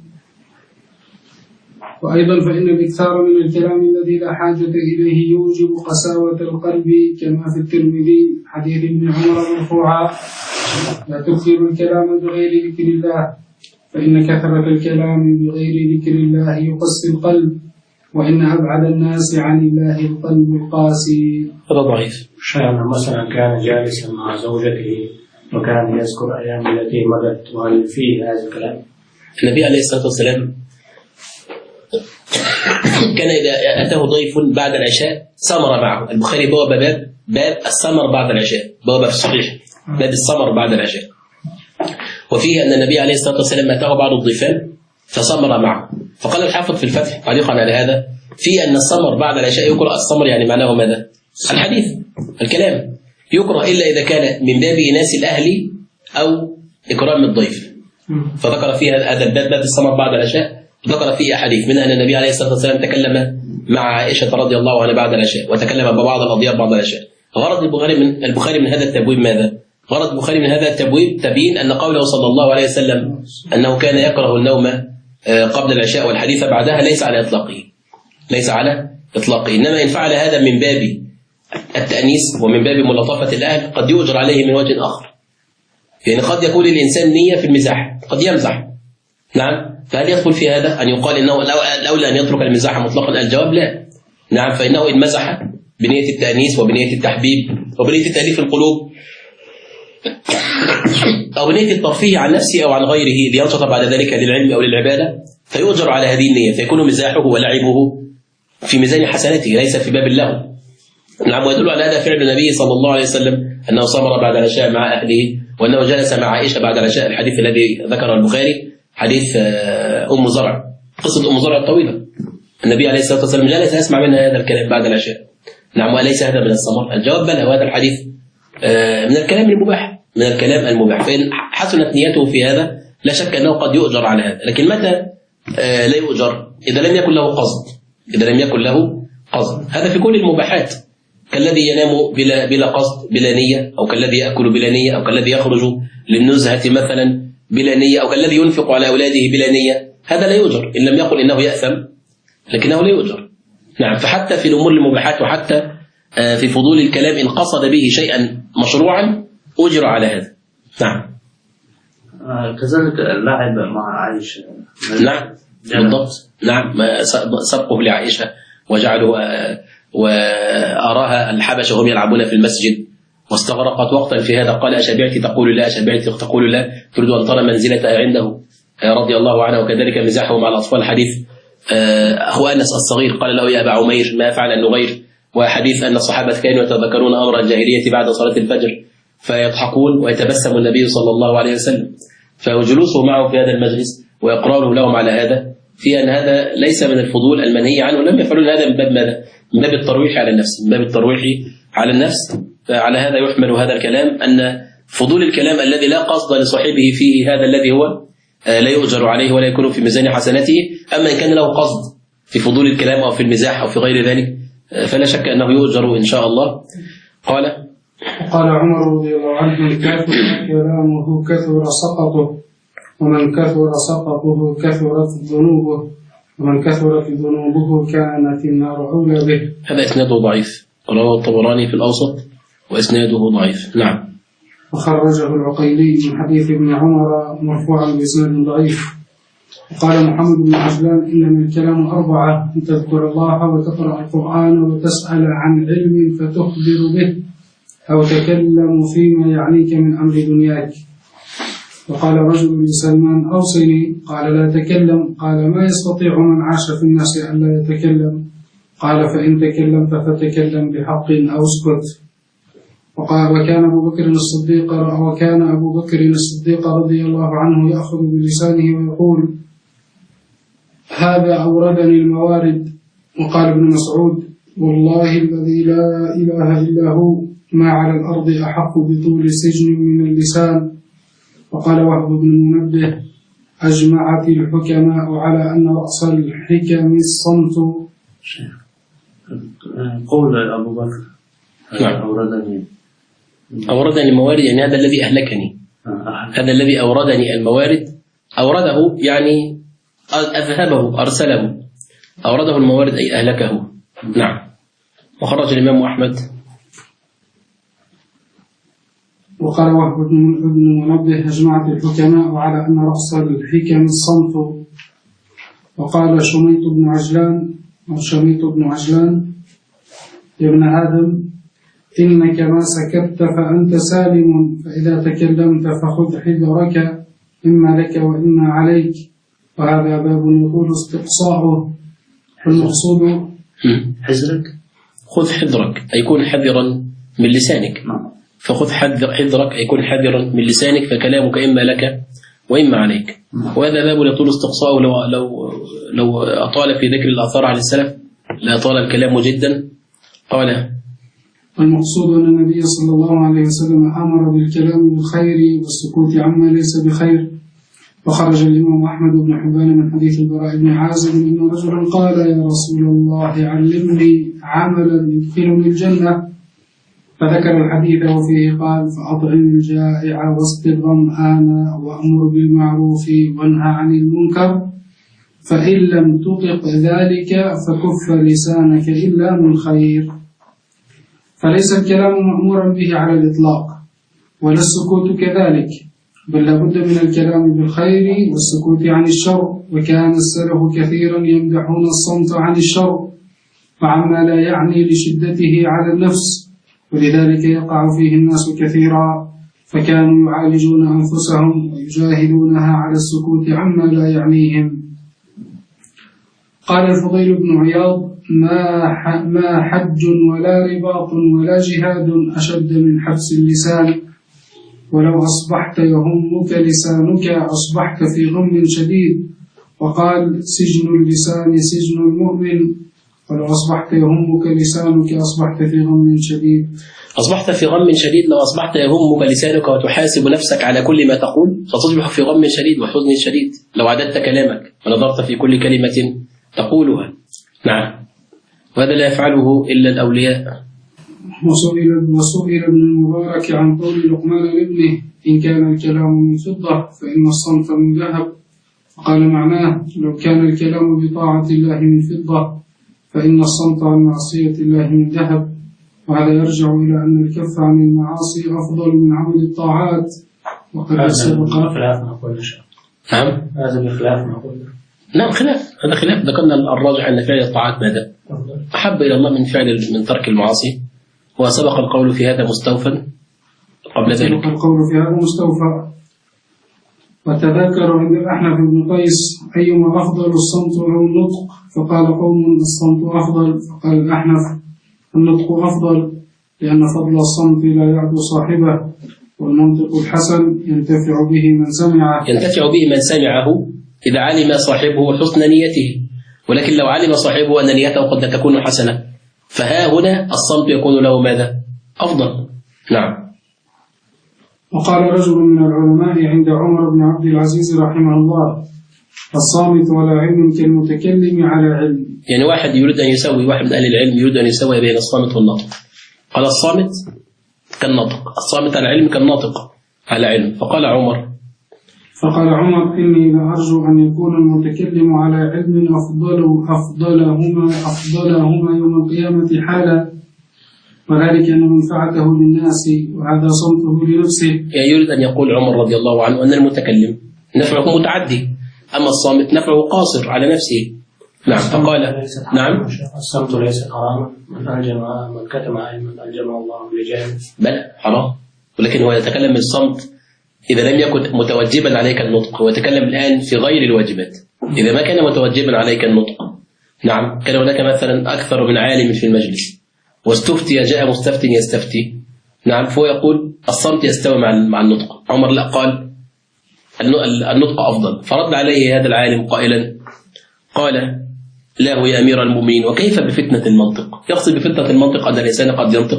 وأيضا فإن الإكثار من الكلام الذي لا حاجة إليه يوجب قساوة القلب، كما في الترمذي حديث ابن عمر مرفوعا: لا تكثر الكلام بغير ذكر الله، فإن كثرة الكلام بغير ذكر الله يقسي القلب، وإن أبعد الناس عن الله القلب القاسي. هذا ضعيف. شأن مثلا كان جالسا مع زوجته وكان يذكر أيام التي مضت، وهل فيه هذا الكلام؟ النبي عليه الصلاة والسلام كان إذا أتاه ضيف بعد العشاء سمر معه. البخاري بواب باب السمر بعد العشاء، بواب في الصحيح باب السمر بعد العشاء. وفيه أن النبي عليه الصلاة والسلام أتاه بعض الضيفان فسمر معه. فقال الحافظ في الفتح تعليقا على هذا: في أن السمر بعد العشاء يكره. السمر يعني معناه ماذا؟ الحديث، الكلام. يكره إلا إذا كان من باب إناس الأهل أو إكرام الضيف. فذكر فيها هذا الباب باب السمر بعد العشاء، ذكر فيه أحاديث منها أن النبي عليه الصلاة والسلام تكلم مع عائشة رضي الله عنها بعد العشاء، وتكلم ببعض الأضياف بعد العشاء. غرض البخاري من هذا التبويب ماذا؟ غرض البخاري من هذا التبويب تبيين أن قوله صلى الله عليه وسلم أنه كان يكره النوم قبل العشاء والحديث بعدها ليس على إطلاقه، ليس على إطلاقه. إنما إن فعل هذا من باب التأنيس ومن باب ملطفة الأهل قد يؤجر عليه من وجه آخر. يعني قد يكون الإنسان نية في المزاح، قد يمزح. نعم، فهل يدخل في هذا أن يقال إنه الأولى أن يترك المزاح مطلقا؟ الجواب لا. نعم، فإنه إن مزح بنية التأنيس وبنية التحبيب وبنية تأليف القلوب أو بنية الترفيه عن نفسه أو عن غيره لينشط بعد ذلك للعلم أو للعبادة، فيؤجر على هذه النية، فيكون مزاحه ولعبه في ميزان حسناته ليس في باب اللهو. نعم، ويدل على هذا فعل النبي صلى الله عليه وسلم أنه سمر بعد العشاء مع أهله، وأنه جلس مع عائشة بعد العشاء. الحديث الذي ذكره البخاري حديث أم زرع، قصة أم زرع الطويلة. النبي عليه الصلاة والسلام جلس يسمع منها هذا الكلام بعد العشاء. نعم، وليس هذا من السمر؟ الجواب بلى، وهذا الحديث من الكلام المباح، من الكلام المباح. فإن حسنت نيته في هذا لا شك أنه قد يؤجر على هذا. لكن متى لا يؤجر؟ إذا لم يكن له قصد، إذا لم يكن له قصد. هذا في كل المباحات، كالذي ينام بلا قصد بلا نية، أو كالذي يأكل بلا نية، أو كالذي يخرج للنزهة مثلا بلا نية، أو كالذي ينفق على أولاده بلا نية. هذا لا يؤجر إن لم يقل إنه يأثم، لكنه لا يؤجر. نعم، فحتى في الأمور المباحات وحتى في فضول الكلام إن قصد به شيئا مشروعا أجر على هذا. نعم. كذلك اللعب مع عائشة. نعم بالضبط. نعم، سبقه لعائشة وجعله وأراها الحبشة وهم يلعبون في المسجد، واستغرقت وقتا في هذا. قال: أشبعت تقول لا، أشبعت تقول لا، تريد أن ترى منزلتها عنده رضي الله عنه. وكذلك مزاحه مع الأطفال، حديث أخو أنس الصغير قال له: يا أبا عمير ما فعل النغير. وحديث أن الصحابة كانوا يتذكرون أمر الجاهلية بعد صلاة الفجر فيضحكون ويتبسم النبي صلى الله عليه وسلم. فجلوسه معه في هذا المجلس وإقراره لهم على هذا في أن هذا ليس من الفضول المنهي عنه، لم يفعلون هذا من باب ماذا؟ من باب الترويح على النفس، من باب الترويح على النفس. فعلى هذا يحمل هذا الكلام أن فضول الكلام الذي لا قصد لصاحبه فيه هذا الذي هو لا يؤجر عليه ولا يكون في ميزان حسناته. أما إن كان له قصد في فضول الكلام أو في المزاح أو في غير ذلك فلا شك أنه يؤجر إن شاء الله. قال عمر رضي الله عنه: من كثر كلامه كثر سقطه، ومن كثر سقطه كثرت ذنوبه، ومن كثرت ذنوبه كانت النار أولى به. هذا إسناده ضعيف، رواه الطبراني في الأوسط وإسناده ضعيف. نعم. وخرجه العقيلي من حديث ابن عمر مرفوعا بإسناد ضعيف. وقال محمد بن عجلان: إنما الكلام 4: أن تذكر الله وتقرأ القرآن وتسأل عن علم فتخبر به، أو تكلم فيما يعنيك من أمر دنياك. وقال رجل لسلمان: أوصني. قال: لا تكلم. قال: ما يستطيع من عاش في الناس أن لا يتكلم. قال: فإن تكلمت فتكلم بحق أو اسكت. وكان أبو بكر الصديق رضي الله عنه يأخذ بلسانه ويقول: هذا أوردني الموارد. وقال ابن مسعود: والله الذي لا إله إلا هو ما على الأرض أحق بطول سجن من اللسان. وقال وهب بن منبه: أجمعت الحكماء على أن رأس الحكم الصمت. قول أبو بكر: نعم. أوردني الموارد، يعني هذا الذي أهلكني. هذا الذي أوردني الموارد. أورده يعني أذهبه، أرسله. أورده الموارد أي أهلكه. نعم. وخرج الإمام أحمد. وقال وهب بن منبه: أجمعت الحكماء على أن رأس الحكم الصمت. وقال شميط بن عجلان: يا ابن آدم، إنك ما سكت فأنت سالم، فإذا تكلمت فخذ حذرك، إما لك وإما عليك. وهذا باب يقول استقصاؤه. والمقصود حذرك، خذ حذرك أي يكون حذرا من لسانك. فخذ حذرك أي يكون حذرا من لسانك، فكلامك إما لك وإما عليك. وهذا باب يطول استقصاؤه. لو أطال في ذكر الآثار عن السلف لا طال الكلام جدا. قال: المقصود أن النبي صلى الله عليه وسلم أمر بالكلام بالخير والسكوت عما ليس بخير. وخرج الإمام أحمد بن حبان من حديث البراء بن عازب أن رجلا قال: يا رسول الله علمني عملا يدخلني الجنة. فذكر الحديث وفيه قال: فأطعم الجائع واسق الظمآن وأمر بالمعروف وانهى عن المنكر، فإن لم تطق ذلك فكف لسانك إلا من خير. فليس الكلام مأمورا به على الإطلاق، ولا السكوت كذلك، بل لابد من الكلام بالخير والسكوت عن الشر. وكان السلف كثيرا يمدحون الصمت عن الشر وعما لا يعني لشدته على النفس، ولذلك يقع فيه الناس كثيرا، فكانوا يعالجون أنفسهم ويجاهدونها على السكوت عما لا يعنيهم. قال الفضيل بن عياض: ما حج ولا رباط ولا جهاد أشد من حبس اللسان، ولو أصبحت يهمك لسانك أصبحت في غم شديد. وقال: سجن اللسان سجن المؤمن، ولو أصبحت يهمك لسانك أصبحت في غم شديد. أصبحت في غم شديد. لو أصبحت يهمك لسانك وتحاسب نفسك على كل ما تقول ستصبح في غم شديد وحزن شديد لو عددت كلامك ونظرت في كل كلمة تقولها. نعم. وهذا لا يفعله إلا الأولياء. وسئل ابن المبارك عن قول لقمان لابنه: إن كان الكلام من فضة فإن الصمت من ذهب. فقال معناه: لو كان الكلام بطاعة الله من فضة فإن الصمت عن معصية الله من ذهب. وهذا يرجع إلى أن الكف عن المعاصي أفضل من عمل الطاعات. وقد سبق خلاف ما قلنا. نعم، هذا بخلاف ما قلنا. نعم خلاف، هذا خلاف. ذكرنا الراجح أن فعل الطاعات ماذا؟ أحب إلى الله من ترك المعاصي. وسبق القول في هذا مستوفى قبل ذلك. سبق القول في هذا مستوفى. وتذكر عند الأحنف بن قيس: أيما أفضل الصمت أو النطق؟ فقال قوم: الصمت أفضل. فقال الأحنف: النطق أفضل، لأن فضل الصمت لا يعدو صاحبه، والمنطق الحسن ينتفع به من سمعه. إذا علم صاحبه حسن نيته، ولكن لو علم صاحبه أن نيته قد تكون حسنة، فها هنا الصمت يكون له ماذا؟ أفضل. نعم. وقال رجل من العلماء عند عمر بن عبد العزيز رحمه الله: الصامت ولا علم كالمتكلم على علم. يعني واحد من أهل العلم يريد أن يسوي بين الصامت والناطق. قال: الصامت كالناطق، الصامت على علم كالناطق على علم. فقال عمر: إني لأرجو أن يكون المتكلم على علم أفضلهما يوم القيامة حالا، وذلك أن منفعته للناس وهذا صمته لنفسه. يعني يريد أن يقول عمر رضي الله عنه أن المتكلم نفعه متعدي، أما الصامت نفعه قاصر على نفسه. نعم. فقال نعم الصمت ليس حراما، من كتم علما ألجمه الله بجهل. بل حرام، ولكن هو يتكلم من الصمت إذا لم يكن متوجبا عليك النطق. هو يتكلم الآن في غير الواجبات. إذا ما كان متوجبا عليك النطق، نعم، كان هناك مثلا أكثر من عالم في المجلس واستفتي، جاء مستفتي يستفتي، نعم، فهو يقول الصمت يستوي مع النطق. عمر لا، قال النطق أفضل. فرد عليه هذا العالم قائلا، قال له يا أمير المؤمنين وكيف بفتنة المنطق؟ يقصد بفتنة المنطق أن الإنسان قد ينطق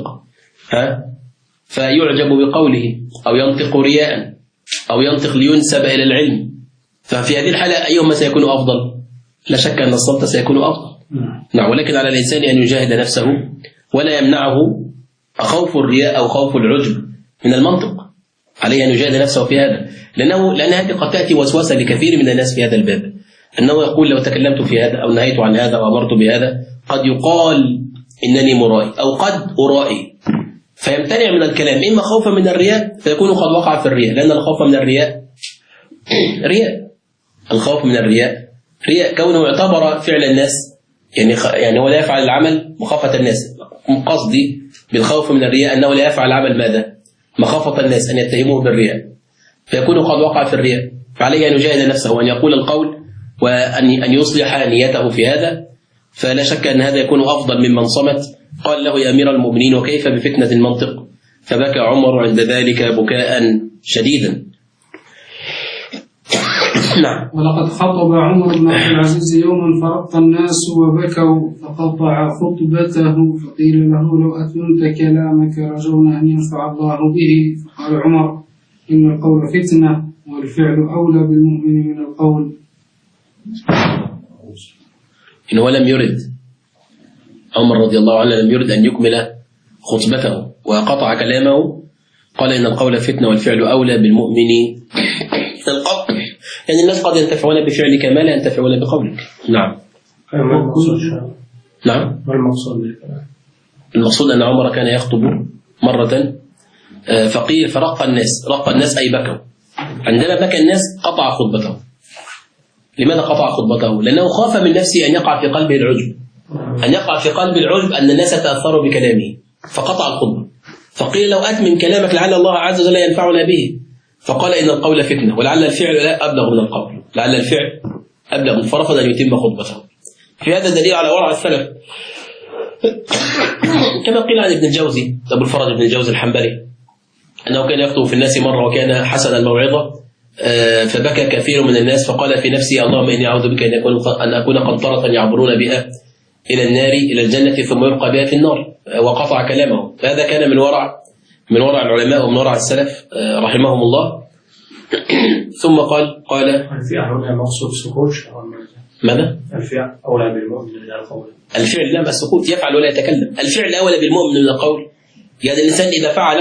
فيعجب بقوله، أو ينطق رياء، أو ينطق لينسب إلى العلم. ففي هذه الحالة أيهما سيكون أفضل؟ لا شك أن الصمت سيكون أفضل. نعم. ولكن على الإنسان أن يجاهد نفسه ولا يمنعه خوف الرياء أو خوف العجب من المنطق. عليه أن يجاهد نفسه في هذا، لأن هذه قد تأتي وسوسة لكثير من الناس في هذا الباب، أنه يقول لو تكلمت في هذا أو نهيت عن هذا أو أمرت بهذا قد يقال إنني مرائي أو قد أرائي، فيمتنع من الكلام إما خوفا من الرياء فيكون قد وقع في الرياء، لأن الخوف من الرياء رياء. الخوف من الرياء رياء، كونه يعتبر فعل الناس، يعني هو لا يفعل العمل مخافة الناس. قصدي بالخوف من الرياء أنه لا يفعل العمل ماذا؟ مخافة الناس أن يتهموه بالرياء، فيكون قد وقع في الرياء. فعليه أن يجاهد نفسه وأن يقول القول وأن يصلح نيته في هذا، فلا شك أن هذا يكون أفضل ممن صمت. قال له يا أمير المؤمنين وكيف بفتنة المنطق؟ فبكى عمر عند ذلك بكاء شديدا. نعم. ولقد خطب عمر بن عبد العزيز يوما فرق الناس وبكوا فقطع خطبته، فقيل له لو أتممت كلامك رجونا أن ينفع الله به. فقال عمر إن القول فتنة والفعل أولى بالمؤمن من القول. إن هو لم يرد، عمر رضي الله عنه لم يرد أن يكمل خطبته وقطع كلامه. قال إن القول فتنة والفعل أولى بالمؤمن من القول. يعني الناس قد ينتفعون بفعلك ما لا ينتفعون بقولك. نعم. نعم. ما المقصود بالكلام؟ المقصود أن عمر كان يخطب مرة فقيل فرق الناس أي بكوا. عندما بكى الناس قطع خطبته. لماذا قطع خطبته؟ لأنه خاف من نفسه أن يقع في قلبه العجب، أن يقع في قلب العجب أن الناس يتأثروا بكلامه، فقطع الخطبة. فقيل لو أتمم كلامك لعل الله عز وجل ينفعنا به. فقال إن القول فتنة ولعل الفعل أبلغ من القول، لعل الفعل أبلغ، فرفض أن يتم خطبته. في هذا دليل على ورع السلف، كما قيل عن ابن الجوزي، أبو الفرج ابن الجوزي الحنبلي، أنه كان يخطب في الناس مرة وكان حسن الموعظة، فبكى كثير من الناس فقال في نفسي اللهم إني أعوذ بك أن أكون قنطرة يعبرون بها إلى النار إلى الجنة ثم يلقى بها في النار، وقطع كلامه. فهذا كان من ورع العلماء ومن ورع السلف رحمهم الله. ثم قال الفعل هنا مقصود سكوت. ماذا؟ الفعل أولى بالمؤمن من القول. الفعل لا، السكوت يفعل ولا يتكلم. الفعل أولى بالمؤمن من القول. يعني الإنسان إذا فعل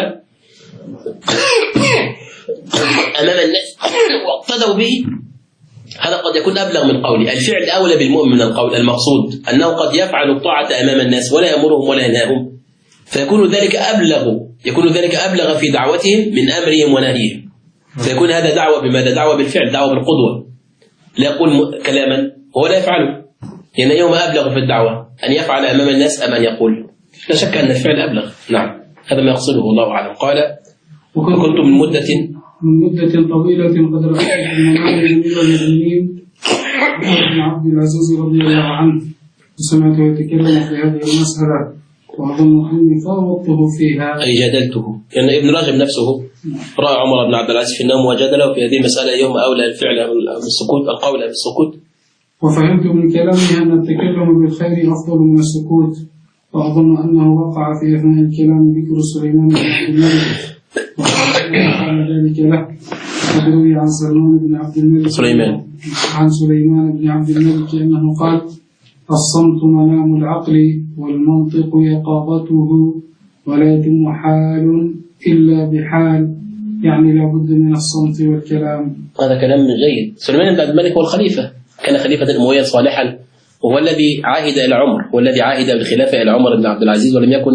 أمام الناس واقتدوا به هذا قد يكون أبلغ من قوله. الفعل أولى بالمؤمن من القول. المقصود أنه قد يفعل الطاعة أمام الناس ولا يأمرهم ولا ينهاهم، فيكون ذلك أبلغ في دعوتهم من أمرهم ونهيهم. فيكون هذا دعوة بماذا؟ دعوة بالفعل، دعوة بالقدوة. لا يقول كلاما وهو لا يفعله. يعني يوم أبلغ في الدعوة أن يفعل أمام الناس أم أن يقول؟ لا شك أن الفعل أبلغ. نعم، هذا ما يقصده الله أعلم. قال كنت من مدة طويلة قد رأيت المنام أمير المؤمنين بن عبد العزيز رضي الله عنه، وسمعته يتكلم في هذه المسألة وأظن أني فاوضته فيها أي جادلته. يعني ابن رجب نفسه رأى عمر بن عبد العزيز في النوم وجادله في هذه المسألة يوم أولى الفعل أو السكوت، القول أو السكوت. وفهمت من كلامه أن التكلم بالخير أفضل من السكوت، وأظن أنه وقع في أثناء الكلام ذكر سليمان بن عبد الملك وقال ذلك له. وروي عن سلمان بن عبد الملك عن سليمان بن عبد الملك أنه قال الصمت منام العقل والمنطق يقظته ولا يتم حال إلا بحال، يعني لابد من الصمت والكلام. هذا كلام جيد. سليمان بن عبد الملك هو الخليفة، كان خليفة أمويا صالحا، وهو الذي عاهد إلى عمر، هو الذي عاهد بالخلافة إلى عمر بن عبد العزيز، ولم يكن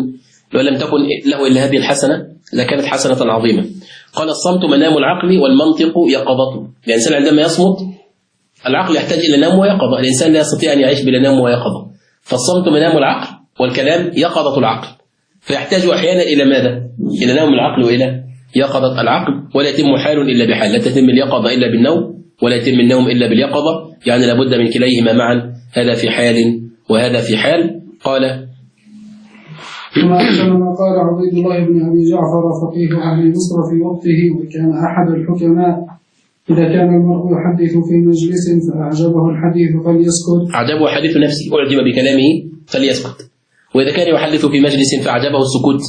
لو لم تكن له إلا هذه الحسنة لكانت حسنة عظيمة. قال الصمت منام العقل والمنطق يقظته. الإنسان عندما يصمت العقل يحتاج إلى نوم ويقظة، الإنسان لا يستطيع أن يعيش بلا نوم ويقظة، فالصمت منام العقل والكلام يقظة العقل، فيحتاج أحيانا إلى ماذا؟ إلى نوم العقل وإلى يقظة العقل، ولا يتم حال إلا بحال، لا تتم اليقظة إلا بالنوم ولا يتم النوم إلا باليقظة، يعني لابد من كليهما معا، هذا في حال وهذا في حال. قال كما أحسن ما قال عبيد الله بن أبي جعفر فقيه أهل مصر في وقته، وكان أحد الحكماء: إذا كان المرء يحدث في مجلس فأعجبه الحديث فليسكت. أعجبه حديث نفسه، أعجب بكلامه فليسكت. وإذا كان يحدث في مجلس فأعجبه السكوت،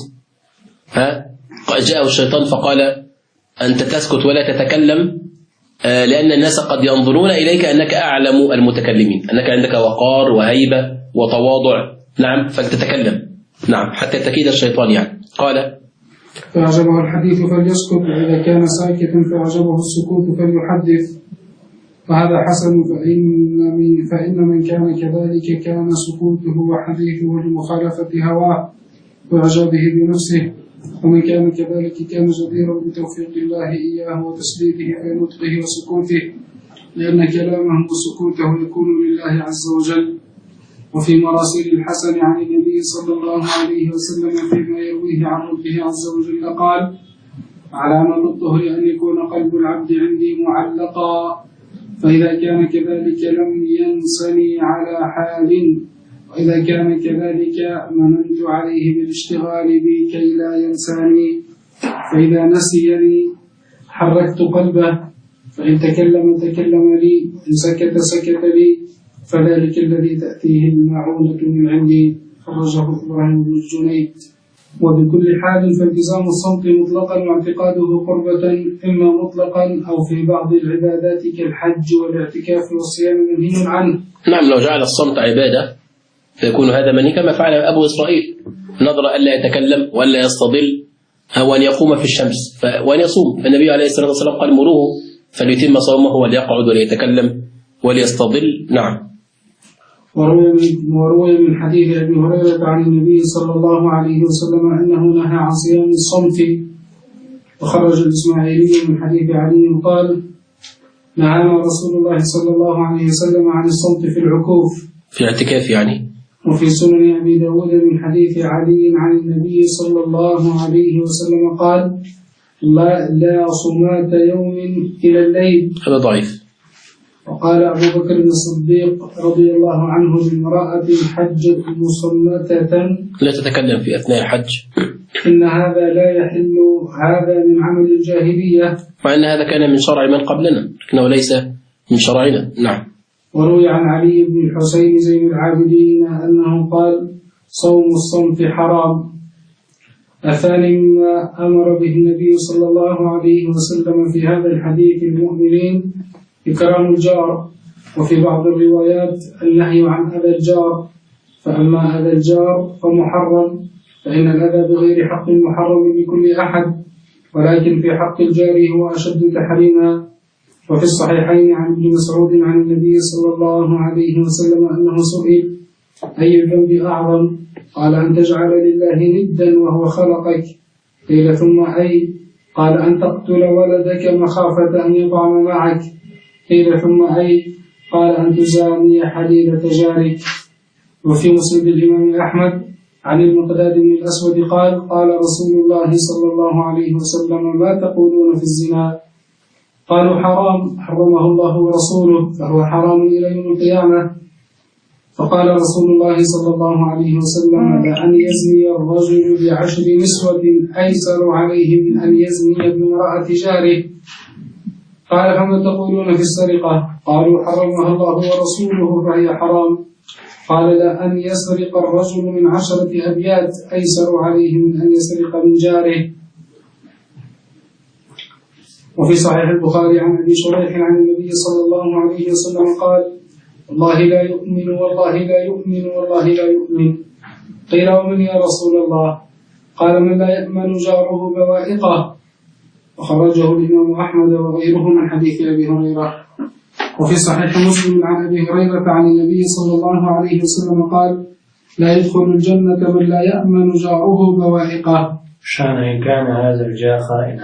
جاءه الشيطان فقال: أنت تسكت ولا تتكلم، لأن الناس قد ينظرون إليك أنك أعلم المتكلمين، أنك عندك وقار وهيبة وتواضع، نعم، فلتتكلم، نعم، حتى تكيد الشيطان يعني. قال: فأعجبه الحديث فليسكت، وإذا كان ساكتا فأعجبه السكوت فليحدث. وهذا حسن، فإن من كان كذلك كان سكوته وحديثه لمخالفة هواه وإعجابه بنفسه، ومن كان كذلك كان جديرا بتوفيق الله إياه وتسديده في نطقه وسكوته، لأن كلامه وسكوته يكون لله عز وجل. وفي مراسيل الحسن عن النبي صلى الله عليه وسلم فيما يرويه عن ربه عز وجل قال: علامة الطهر أن يكون قلب العبد عندي معلقا، فإذا كان كذلك لم ينسني على حال، وإذا كان كذلك مننت عليه بالاشتغال بي كي لا ينساني، فإذا نسيني حركت قلبه، فإن تكلم لي، إن سكت سكت لي، فذلك الذي تأتيه المعونة من عندي. خرجه إبراهيم بن الجنيد. وبكل حال فالتزام الصمت مطلقا واعتقاده قربة، إما مطلقا أو في بعض العبادات كالحج والاعتكاف والصيام منهي عنه. نعم، لو جعل الصمت عبادة فيكون هذا منهي، كما فعل أبو إسرائيل، نظر ألا يتكلم ولا يستظل، أو أن يقوم في الشمس وأن يصوم. فالنبي عليه الصلاة والسلام قال: مروه فليتم صومه وليقعد وليتكلم وليستظل. نعم. وروي من حديث أبي هريرة عن النبي صلى الله عليه وسلم أنه نهى عن صيام الصمت. وخرج الإسماعيلي من حديث علي قال: نهانا رسول الله صلى الله عليه وسلم عن الصمت في العكوف، في الاعتكاف يعني. وفي سنن أبي داود من حديث علي عن النبي صلى الله عليه وسلم قال: لا صمات يوم إلى الليل. هذا ضعيف. وقال أبو بكر الصديق رضي الله عنه لامرأة حجت مصمتة لا تتكلم في أثناء الحج: إن هذا لا يحل، هذا من عمل الجاهلية، مع أن هذا كان من شرع من قبلنا لكنه ليس من شرعنا. نعم. وروي عن علي بن الحسين زين العابدين أنه قال: صوم الصمت حرام. الثاني مما أمر به النبي صلى الله عليه وسلم في هذا الحديث المؤمنين إكرام الجار، وفي بعض الروايات النهي عن أذى الجار، فأما أذى الجار فمحرم، فإن الأذى بغير حق محرم لكل أحد، ولكن في حق الجار هو أشد تحريما. وفي الصحيحين عن ابن مسعود عن النبي صلى الله عليه وسلم أنه سئل: أي الذنب أعظم؟ قال: أن تجعل لله ندا وهو خلقك. قيل: ثم أي؟ قال: أن تقتل ولدك مخافة أن يطعم معك. قيل: ثم أي؟ قال: أن تزاني حليلة جارك. وفي مسند الإمام أحمد عن المقداد بن الأسود قال: قال رسول الله صلى الله عليه وسلم: ما تقولون في الزنا؟ قالوا: حرام، حرمه الله ورسوله، فهو حرام إلى يوم القيامة. فقال رسول الله صلى الله عليه وسلم: لأن يزني الرجل ب10 نسوة أيسر عليه من أن يزني بامرأة جاره. قال: فما تقولون في السرقة؟ قالوا: حرمها الله ورسوله فهي حرام. قال: لأن يسرق الرجل من 10 أبيات أيسر عليه من أن يسرق من جاره. وفي صحيح البخاري عن أبي شريح عن النبي صلى الله عليه وسلم قال: والله لا يؤمن، والله لا يؤمن، والله لا يؤمن. قيل: ومن يا رسول الله؟ قال: من لا يأمن جاره بوائقه. وخرجه الإمام أحمد وغيره من حديث أبي هريرة. وفي صحيح مسلم عن أبي هريرة عن النبي صلى الله عليه وسلم قال: لا يدخل الجنة من لا يأمن جاره بوائقه. شأن إن كان هذا الجار خائنا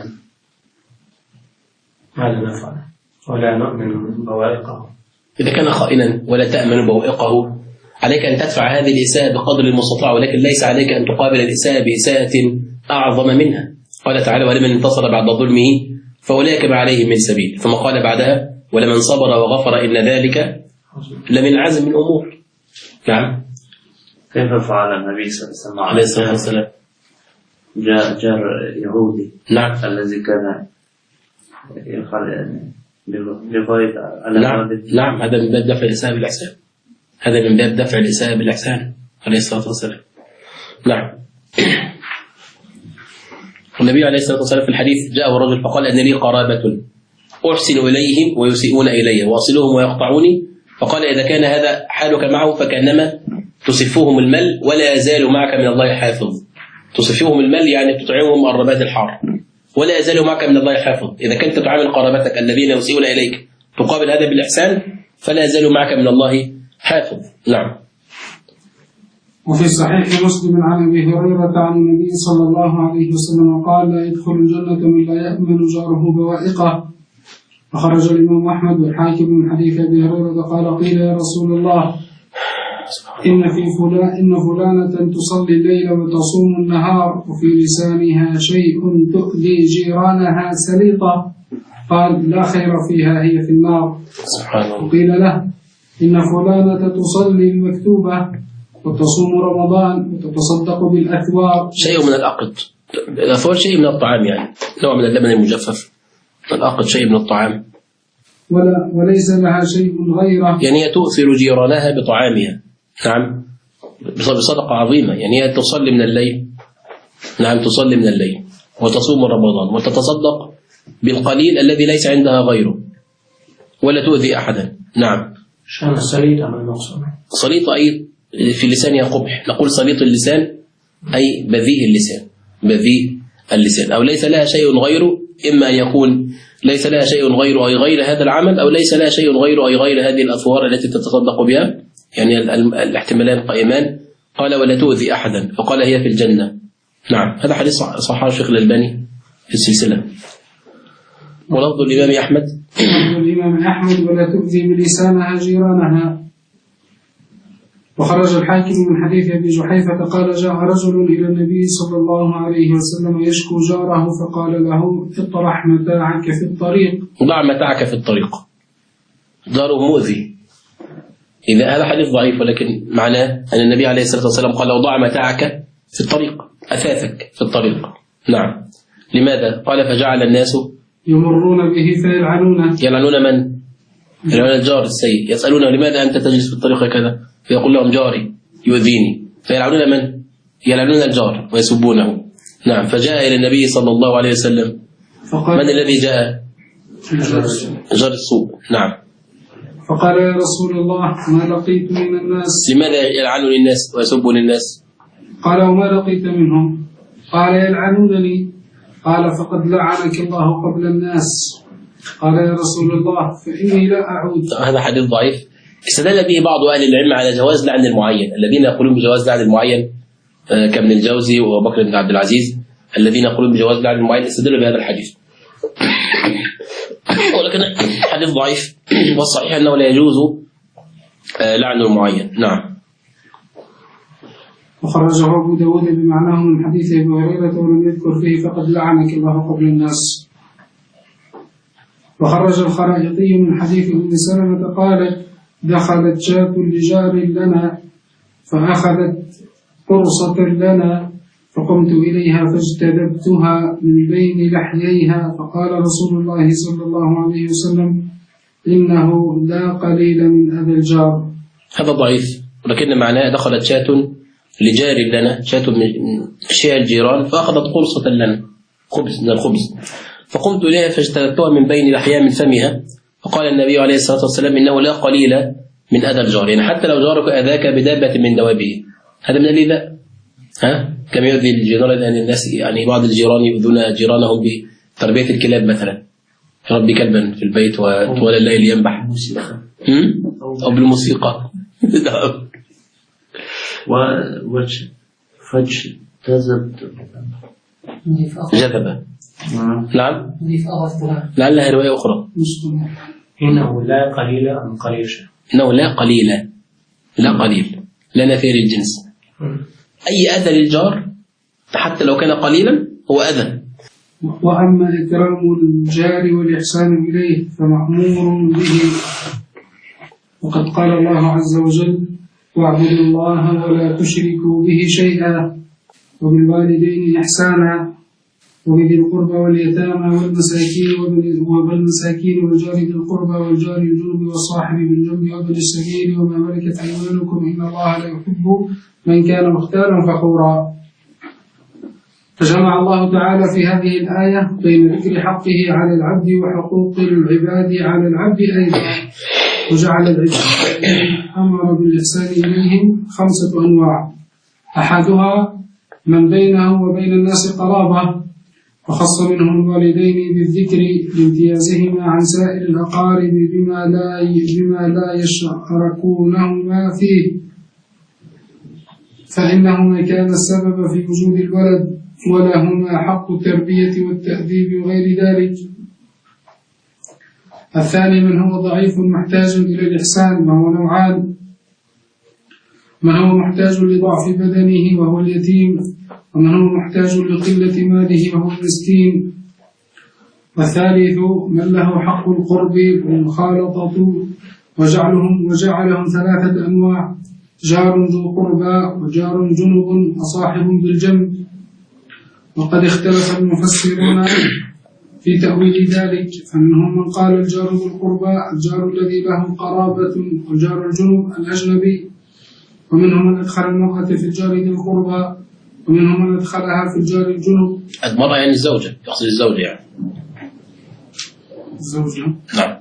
ماذا نفعل ولا نؤمن بوائقه؟ إذا كان خائنا ولا تأمن بوائقه عليك أن تدفع هذه الإساءة بقدر المستطاع، ولكن ليس عليك أن تقابل الإساءة بإساءة أعظم منها. قال تعالى: ولمن انتصر بعد ظلمه فأولئك ما عليهم من سبيل. ثم قال بعدها: ولمن صبر وغفر إن ذلك لمن عزم الأمور. نعم. كيف فعل النبي صلى الله عليه الصلاة والسلام؟ جار يهودي نعم الذي كان يخل بغاية على نعم هذا من باب دفع الإساءة بالإحسان. هذا من باب دفع الإساءة بالإحسان عليه الصلاة والسلام. نعم. النبي عليه الصلاة والسلام في الحديث جاءه الرجل فقال: أن لي قرابة أحسن إليهم ويسيئون إلي وأصلهم ويقطعوني. فقال: إذا كان هذا حالك معه فكأنما تصفهم المل ولا يزال معك من الله حافظ. تصفهم المل يعني تطعمهم الرباد الحار ولا يزال معك من الله حافظ. إذا كنت تعامل قرابتك الذين يسيئون إليك تقابل هذا بالإحسان فلا يزال معك من الله حافظ. نعم. وفي صحيح مسلم عن أبي هريرة عن النبي صلى الله عليه وسلم قال: لا يدخل الجنة من لا يأمن جاره بوائقه. أخرج الإمام أحمد والحاكم من حديث أبي هريرة قال: قيل يا رسول الله إن فلانة تصلي الليل وتصوم النهار وفي لسانها شيء تؤذي جيرانها سليطة. قال: لا خير فيها، هي في النار. وقيل له: إن فلانة تصلي المكتوبة وتصوم رمضان وتتصدق بالأثوار. شيء من الأقط. الأثوار شيء من الطعام، يعني نوع من اللبن المجفف. الأقط شيء من الطعام. وليس لها شيء غيره، يعني هي تؤثر جيرانها بطعامها. نعم، بصدقة عظيمة. يعني هي تصلي من الليل. نعم، تصلي من الليل وتصوم رمضان وتتصدق بالقليل الذي ليس عندها غيره ولا تؤذي أحدا. نعم. شان السليط من المقصود. سليط أي في لسانها قبح. نقول سليط اللسان أي بذيء اللسان. بذيء اللسان، أو ليس لها شيء غيره. إما أن يكون ليس لها شيء غيره أي غير هذا العمل، أو ليس لها شيء غيره أي غير هذه الأثوار التي تتصدق بها. يعني الاحتمالان قائمان. قال: ولا تؤذي أحدا. فقال: هي في الجنة. نعم. هذا حديث صححه الشيخ الألباني في السلسلة. ولفظ الإمام أحمد: ولا تؤذي بلسانها جيرانها. وخرج الحاكم من حديث أبي جحيفة قال: جاء رجل إلى النبي صلى الله عليه وسلم يشكو جاره فقال له: اطرح متاعك في الطريق. ضع متاعك في الطريق. جاره مؤذي. إذا هذا حديث ضعيف، ولكن معناه أن النبي عليه الصلاة والسلام قال: ضع متاعك في الطريق، أثاثك في الطريق. نعم. لماذا؟ قال: فجعل الناس يمرون به فيلعنونه. يلعنون من؟ يلعنون الجار السيء. يسألونه: لماذا أنت تجلس في الطريق كذا؟ فيقول لهم: جاري يؤذيني. فيلعنون من؟ يلعنون الجار ويسبونه. نعم. فجاء إلى النبي صلى الله عليه وسلم. من الذي جاء؟ جار السوء. نعم. فقال: يا رسول الله ما لقيت من الناس. لماذا يلعنون الناس ويسبون الناس؟ قال: وما لقيت منهم؟ قال: يلعنونني. قال: فقد لعنك الله قبل الناس. قال: يا رسول الله فإني لا أعود. هذا حديث ضعيف. استدل به بعض أهل العلم على جواز لعن المعين. الذين يقولون بجواز لعن المعين كابن الجوزي وبكر بن عبد العزيز، الذين يقولون بجواز لعن المعين استدلوا بهذا الحديث. ولكن حديث ضعيف، والصحيح أنه لا يجوز لعن المعين. نعم. وخرجه أبو داود بمعناه من حديث أبي هريرة ولم يذكر فيه فقد لعنك الله قبل الناس. وخرج الخرائطي من حديث أم سلمة قالت: دخلت شاة لجار لنا فأخذت قرصة لنا فقمت إليها فاجتذبتها من بين لحييها فقال رسول الله صلى الله عليه وسلم: إنه لا قليل من أذى الجار. هذا ضعيف، ولكن معناه دخلت شاة لجار لنا، شاة من شيء الجيران، فأخذت قرصة لنا، خبز من الخبز، فقمت إليها فاجتذبتها من بين لحييها من فمها. فقال النبي عليه الصلاة والسلام: إنه لا قليل من أذى الجار. يعني حتى لو جارك أذاك بدابة من دوابه هذا من الإيذاء. كما يؤذي الجيران الناس، يعني بعض الجيران يؤذون جيرانهم بتربية الكلاب مثلا، يربي كلبا في البيت وطوال الليل ينبح، أو بالموسيقى. فاجتذب جذب. نعم لعلها رواية أخرى. إنه لا قليل أم قليل شيء. إنه لا قليل، لا قليل، لا نفير الجنس. أي أذى للجار حتى لو كان قليلا هو أذى. وأما إكرام الجار والإحسان إليه فمأمور به، وقد قال الله عز وجل: واعبدوا الله ولا تشركوا به شيئا وبالوالدين إحسانا وبذي القربى واليتامى والمساكين والجار ذي القربى والجار الجنب والصاحب بالجنب وابن السبيل وما ملكت أيمانكم إن الله لا يحب من كان مختالا فخورا. فجمع الله تعالى في هذه الآية بين ذكر حقه على العبد وحقوق العباد على العبد أيضا، وجعل العباد أمر بالإحسان إليهم 5 أنواع، أحدها من بينه وبين الناس قرابة، وخص منهم الوالدين بالذكر لامتيازهما عن سائر الأقارب بما لا يشاركونهما فيه، فإنهما كان السبب في وجود الولد ولهما حق التربية والتأديب وغير ذلك. الثاني من هو ضعيف محتاج إلى الإحسان، وهو نوعان: من هو محتاج لضعف بدنه وهو اليتيم، ومن هو محتاج لقلة ماله وهو المسكين. والثالث من له حق القرب والمخالطة، وجعلهم 3 أنواع: جار ذو قربى وجار جنب وصاحب بالجنب. وقد اختلف المفسرون في تأويل ذلك، فمنهم من قال الجار ذو القربى الجار الذي له قرابة، وجار الجنب الأجنبي، ومنهم من أدخل المرأة في الجار ذي القربى، ومنهم من أدخلها في الجار الجنب. المرأة يعني الزوجة، يقصد الزوجة يعني. الزوجة نعم.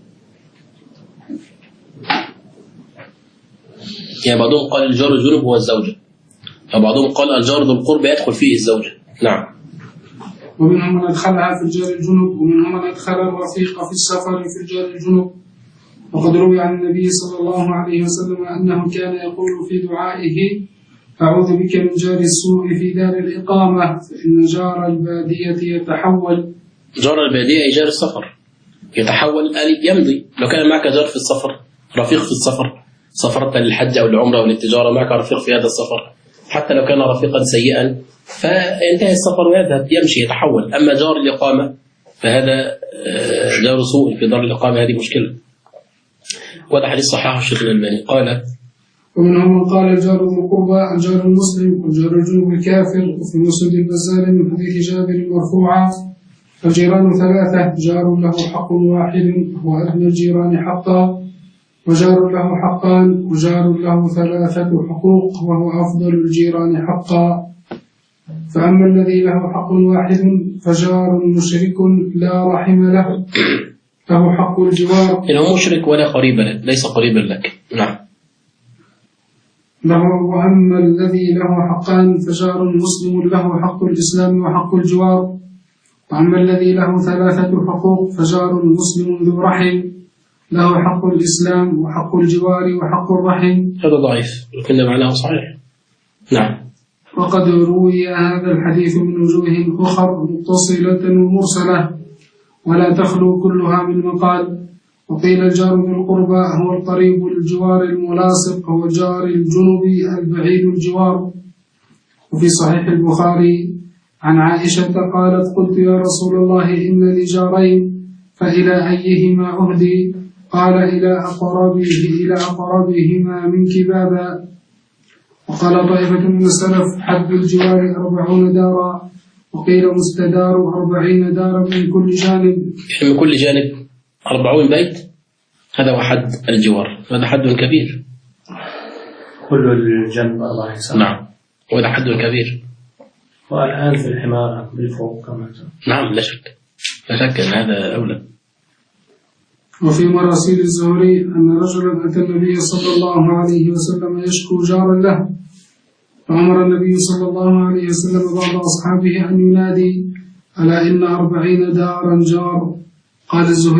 يعني بعضهم قال الجار الجنب هو الزوجة، وبعضهم قال الجار ذو القربى يدخل فيه الزوجة. نعم. ومنهم من أدخلها في الجار الجنب، ومنهم من أدخل الرفيق في السفر في الجار الجنب. وقد روي عن النبي صلى الله عليه وسلم أنه كان يقول في دعائه: أعوذ بك من جار السوء في دار الإقامة، فإن جار البادية يتحول. جار البادية أي جار السفر يتحول، يمضي. لو كان معك جار في السفر، رفيق في السفر، سافرت للحج أو العمرة أو للتجارة، معك رفيق في هذا السفر، حتى لو كان رفيقا سيئا فينتهي السفر ويذهب، يمشي يتحول. أما جار الإقامة فهذا جار سوء في دار الإقامة، هذه مشكلة. وهذا حديث صححه الشيخ الألباني. قال: ومنهم من قال الجار ذو القربى الجار المسلم والجار الجنب الكافر. وفي مسند البزار من حديث جابر مرفوعا: الجيران 3: جار له حق واحد هو أدنى الجيران حقا، وجار له حقان، وجار له 3 حقوق وهو أفضل الجيران حقا. فأما الذي له حق واحد فجار مشرك لا رحم له، له حق الجوار. إنه مشرك ولا قريب لك، ليس قريبا لك. نعم. وأما الذي له حقان فجار مسلم له حق الإسلام وحق الجوار. وأما الذي له 3 حقوق فجار مسلم ذو رحم له حق الإسلام وحق الجوار وحق الرحم. هذا ضعيف لكن معناه صحيح. نعم. وقد روي هذا الحديث من وجوه أخر متصلة ومرسلة، ولا تخلو كلها من مقال. وقيل الجار بالقربى هو القريب الجوار الملاصق، هو جار الجنب البعيد الجوار. وفي صحيح البخاري عن عائشة قالت: قلت يا رسول الله إن لي جارين فإلى أيهما أهدي؟ قال: إلى أقربهما منك بابا. وقال طائفة من السلف: حد الجوار 40 دارا، وقيل مستدار 40 دارا من كل جانب. من كل جانب 40 بيت، هذا هو حد الجوار، هذا حد كبير. كل الجنب الله يسلمك. نعم، وهذا حد كبير. والآن في الحمارة بالفوق كما. نعم، لا شك أن هذا أولى. وفي مراسيل الزهري أن رجلا أتى النبي صلى الله عليه وسلم يشكو جارا له، فأمر النبي صلى الله عليه وسلم بعض أصحابه أن ينادي: ألا إن 40 دارا جار. قال الزهري: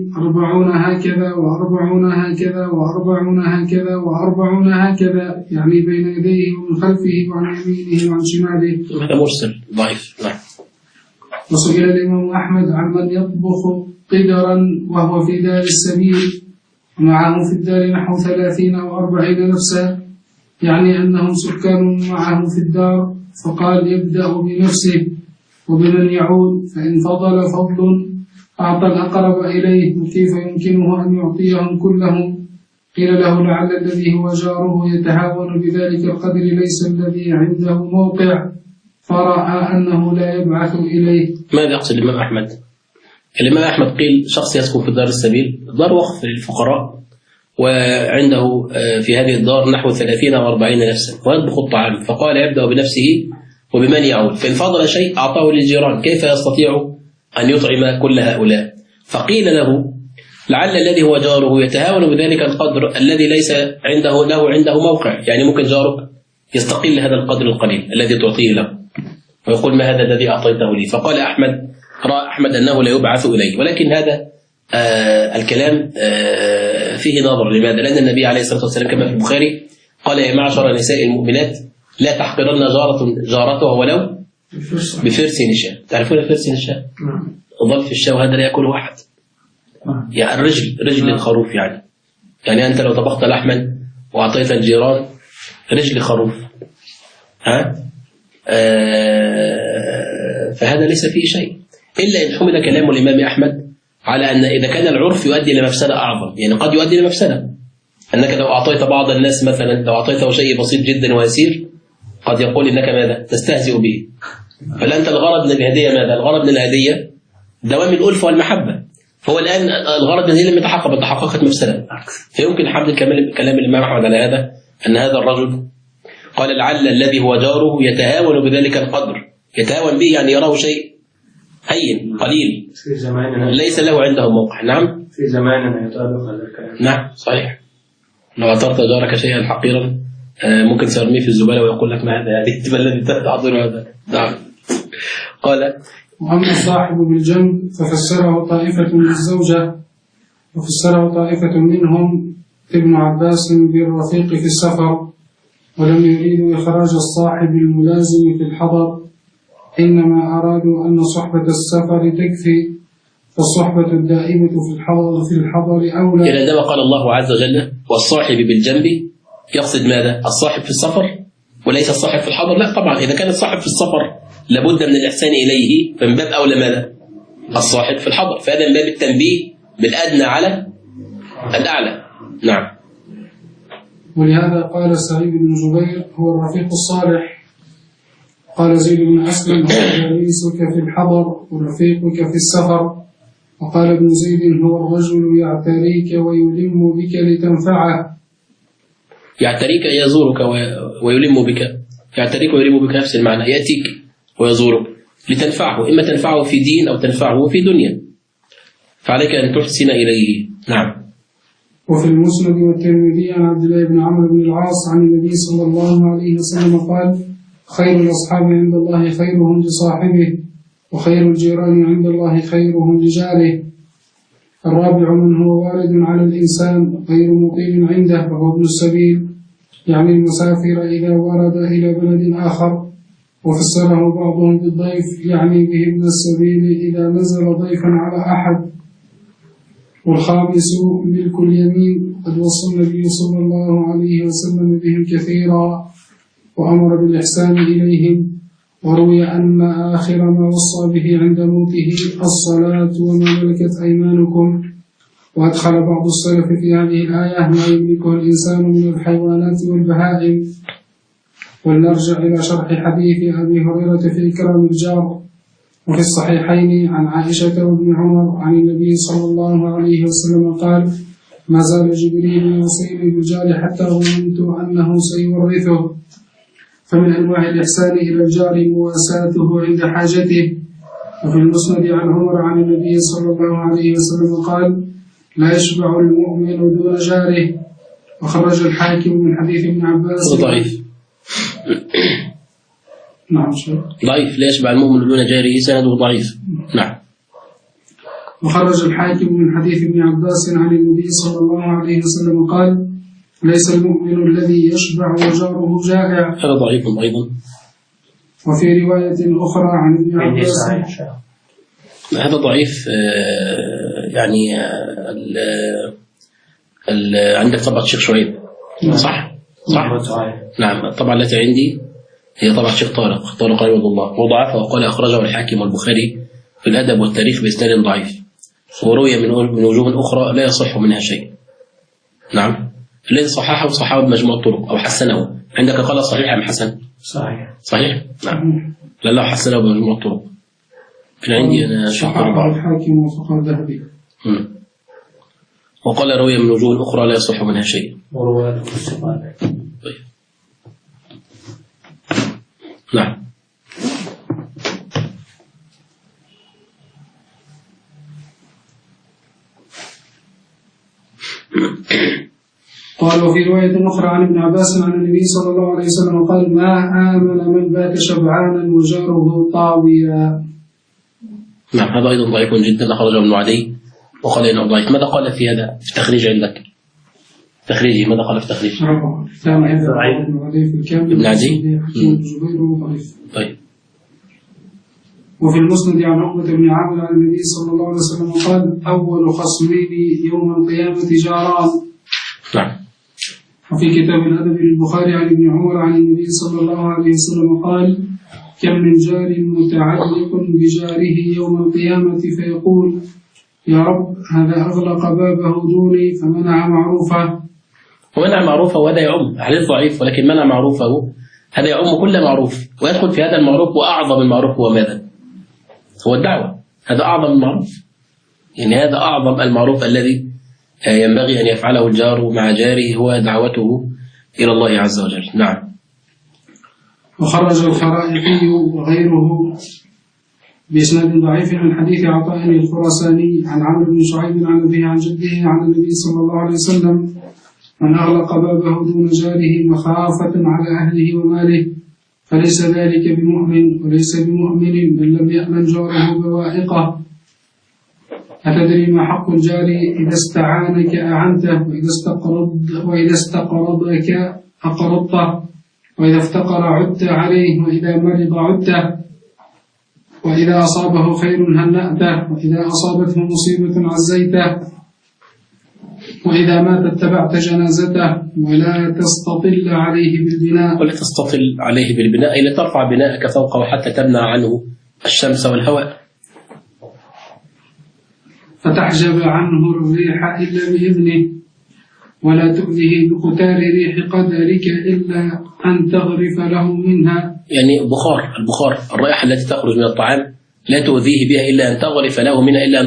40 هكذا و40 هكذا و40 هكذا و40 هكذا، يعني بين يديه ومن خلفه وعن يمينه وعن شماله. هذا مرسل ضعيف. نعم. وسئل الإمام أحمد عمن يطبخ قدرا وهو في دار السبيل ومعه في الدار نحو 30 أو 40 نفسا، يعني أنهم سكان معه في الدار، فقال يبدأ بنفسه وبمن يعود، فإن فضل فضل أعطى الأقرب إليه، وكيف يمكنه أن يعطيهم كلهم؟ قيل له لعل الذي هو جاره يتهاون بذلك القدر ليس الذي عنده موقع، فرأى أنه لا يبعث إليه. ماذا يقصد الإمام أحمد؟ الإمام أحمد قيل شخص يسكن في دار السبيل، دار وقف للفقراء، وعنده في هذه الدار نحو 30 أو 40 نفسا ويطبخ الطعام، فقال يبدأ بنفسه وبمن يعود، فإن فضل شيء أعطاه للجيران، كيف يستطيع أن يطعم كل هؤلاء؟ فقيل له لعل الذي هو جاره يتهاون بذلك القدر الذي ليس عنده موقع، يعني ممكن جارك يستقل هذا القدر القليل الذي تعطيه له ويقول ما هذا الذي أعطيته لي. فقال أحمد رأى أحمد أنه لا يبعث إليه، ولكن هذا الكلام فيه نظر. لماذا؟ لأن النبي عليه الصلاة والسلام كما في البخاري قال يا معشر نساء المؤمنات لا تحقرن جارتها ولو بفرس نشاء. تعرفون فرس نشاء؟ ضلف الشاة وهذا لا يأكله أحد، يعني رجل الخروف، يعني أنت لو طبخت لحما وأعطيت الجيران رجل خروف فهذا ليس فيه شيء، إلا إن حمل كلام الإمام أحمد على أن إذا كان العرف يؤدي إلى مفسدة أعظم، يعني قد يؤدي إلى مفسدة، أنك لو أعطيت بعض الناس مثلا لو أعطيته شيء بسيط جدا ويسير قد يقول إنك ماذا؟ تستهزئ به. فلأنت الغرض من الهدية ماذا؟ الغرض من الهدية دوام الألفة والمحبة، فهو الآن الغرض من الهدية لم يتحقق، تحققت مفسدة. فيمكن حمل كلام الإمام أحمد على هذا، أن هذا الرجل قال لعل الذي هو جاره يتهاون بذلك القدر، يتهاون به يعني يراه شيء هين قليل ليس له عنده موقع. نعم في زماننا يطابق هذا الكلام. نعم صحيح. لو أعطرت جارك شيئا حقيرا ممكن ترميه في الزبالة ويقول لك ما هذا الذي تعطينه هذا. نعم. قال وأما الصاحب بالجنب ففسره طائفة من الزوجة، وفسره طائفة منهم ابن عباس بالرفيق في السفر، ولم يريدوا إخراج الصاحب الملازم في الحضر، إنما أرادوا أن صحبة السفر تكفي، فالصحبة الدائمة في الحضر أولى. إلى عندما قال الله عز وجل والصاحب بالجنب يقصد ماذا؟ الصاحب في السفر وليس الصاحب في الحضر؟ لا طبعا، إذا كان الصاحب في السفر لابد من الإحسان إليه، فمن باب أولى ماذا؟ الصاحب في الحضر، فهذا من باب التنبيه بالأدنى على الأعلى. نعم. ولهذا قال سعيد بن جبير هو الرفيق الصالح. قال زيد بن أسلم هو جليسك في الحضر ورفيقك في السفر. وقال ابن زيد هو الرجل يعتريك ويلم بك لتنفعه. يعتريك يزورك ويلم بك، يعتريك ويلم بك نفس المعنى، يأتيك ويزورك لتنفعه، إما تنفعه في دين أو تنفعه في دنيا، فعليك أن تحسن إليه. نعم. وفي المسند والترمذي عن عبد الله بن عمرو بن العاص عن النبي صلى الله عليه وسلم قال خير الأصحاب عند الله خيرهم لصاحبه، وخير الجيران عند الله خيرهم لجاره. الرابع من هو وارد على الإنسان غير مقيم عنده وهو ابن السبيل، يعني المسافر إذا ورد إلى بلد آخر. وفسره بعضهم بالضيف، يعني به ابن السبيل إذا نزل ضيفا على أحد. والخامس ملك اليمين، قد وصى النبي صلى الله عليه وسلم بهم كثيرا وأمر بالإحسان إليهم. وروي أن آخر ما وصى به عند موته الصلاة وما ملكت أيمانكم. وأدخل بعض السلف في هذه الآية ما يملكه الإنسان من الحيوانات والبهائم. ولنرجع إلى شرح حديث أبي هريرة في إكرام الجار. وفي الصحيحين عن عائشة وابن عمر عن النبي صلى الله عليه وسلم قال ما زال جبريل يوصيني بالجار حتى ظننت أنه سيورثه. فمن أنواع الإحسان إلى الجار مواساته عند حاجته. وفي المسند عن عمر عن النبي صلى الله عليه وسلم قال لا يشبع المؤمن دون جاره. وخرج الحاكم من حديث ابن عباس. ضعيف. نعم ضعيف، لا يشبع المؤمن دون جاره، سنده ضعيف. نعم. وخرج الحاكم من حديث ابن عباس عن النبي صلى الله عليه وسلم قال: ليس المؤمن الذي يشبع وجاره جائع. هذا ضعيف أيضا. وفي رواية أخرى عن ابن عباس هذا ضعيف. يعني عندك طبعة الشيخ شعيب صح؟ نعم. الطبعة التي عندي هي طبعة الشيخ طارق رحمه الله، وضعفها وقال أخرجه الحاكم والبخاري في الأدب والتاريخ بإسناد ضعيف، وروي من وجوه أخرى لا يصح منها شيء. نعم. الذي صححه بمجموع الطرق أو حسنه. عندك قال صحيح أم حسن؟ صحيح. نعم. لأنه حسنه بمجموع الطرق. كان عندي أنا صححه الحاكم وصححه الذهبي. وقال روي من وجوه أخرى لا يصح منها شيء. طيب. نعم. قال وفي رواية أخرى عن ابن عباس عن النبي صلى الله عليه وسلم قال: ما آمن من بات شبعانا وجاره طاويا. نعم. هذا أيضا ضعيف جدا، أخرجه ابن عدي وقال إنه ضعيف. ماذا قال في هذا في التخريج عندك؟ تخريجي ماذا قال في التخريج؟ ابن عدي. طيب. وفي المسند عن عقبة بن عامر عن النبي صلى الله عليه وسلم قال: أول خصمين يوم القيامة جاران. نعم. وفي كتاب الأدب للبخاري عن ابن عمر عن النبي صلى الله عليه وسلم قال: كم من جار متعلق بجاره يوم القيامة فيقول: يا رب هذا أغلق بابه دوني فمنع معروفه. ومنع معروفه، وهذا يعم حديث ضعيف، ولكن منع معروفه هذا يعم كل معروف، ويدخل في هذا المعروف. وأعظم المعروف هو ماذا؟ هو الدعوة. هذا أعظم المعروف، يعني هذا أعظم المعروف الذي ينبغي أن يفعله الجار مع جاره، هو دعوته إلى الله عز وجل. نعم. وخرج الخرائطي وغيره بإسناد ضعيف عن حديث عطاء الخراساني عن عمرو بن شعيب عن أبيه عن جده عن النبي صلى الله عليه وسلم: من أغلق بابه دون جاره مخافة على أهله وماله فليس ذلك بمؤمن، وليس بمؤمن من لم يأمن جاره بوائقه. أتدري ما حق الجار؟ إذا استعانك أعنته، وإذا استقرضك أقرضته، وإذا افتقر عدت عليه، وإذا مرض عدته، وإذا أصابه خير هنأته، وإذا أصابته مصيبة عزيته، وإذا مات اتبعت جنازته. ولا تستطل عليه بالبناء. ولا تستطل عليه بالبناء، أي لا ترفع بناءك فوقه حتى تمنع عنه الشمس والهواء. فتحجب عنه الريح إلا بإذنه، ولا تؤذيه بقتال ريح قدرك إلا أن تغرف له منها. يعني البخار الرائحة التي تخرج من الطعام لا تؤذيه بها إلا أن تغرف له منها، إلا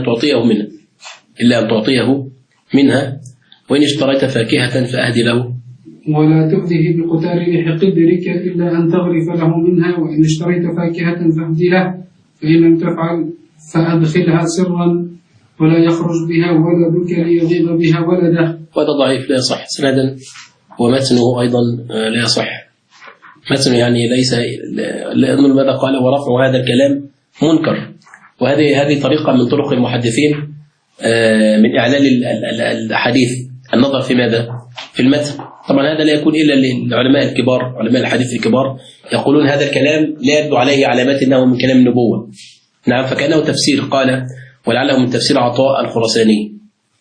أن تعطيه منها. وإن اشتريت فاكهة فأهدي له. ولا تؤذيه بقتال ريح قدرك إلا أن تغرف له منها، وإن اشتريت فاكهة فأهدي له، فإن لم تفعل فأدخلها سرا ولا يخرج بها ولدك ليغيظ بها ولده. وهذا ضعيف لا يصح سندا، ومتنه أيضا لا يصح. متنه يعني ليس، لأنه ماذا قال؟ ورفع هذا الكلام منكر. وهذه طريقة من طرق المحدثين من إعلان الحديث، النظر في ماذا؟ في المتن. طبعا هذا لا يكون إلا للعلماء الكبار، علماء الحديث الكبار يقولون هذا الكلام لا يبدو عليه علامات أنه من كلام النبوة. نعم. فكأنه تفسير، قال ولعله من تفسير عطاء الخراساني.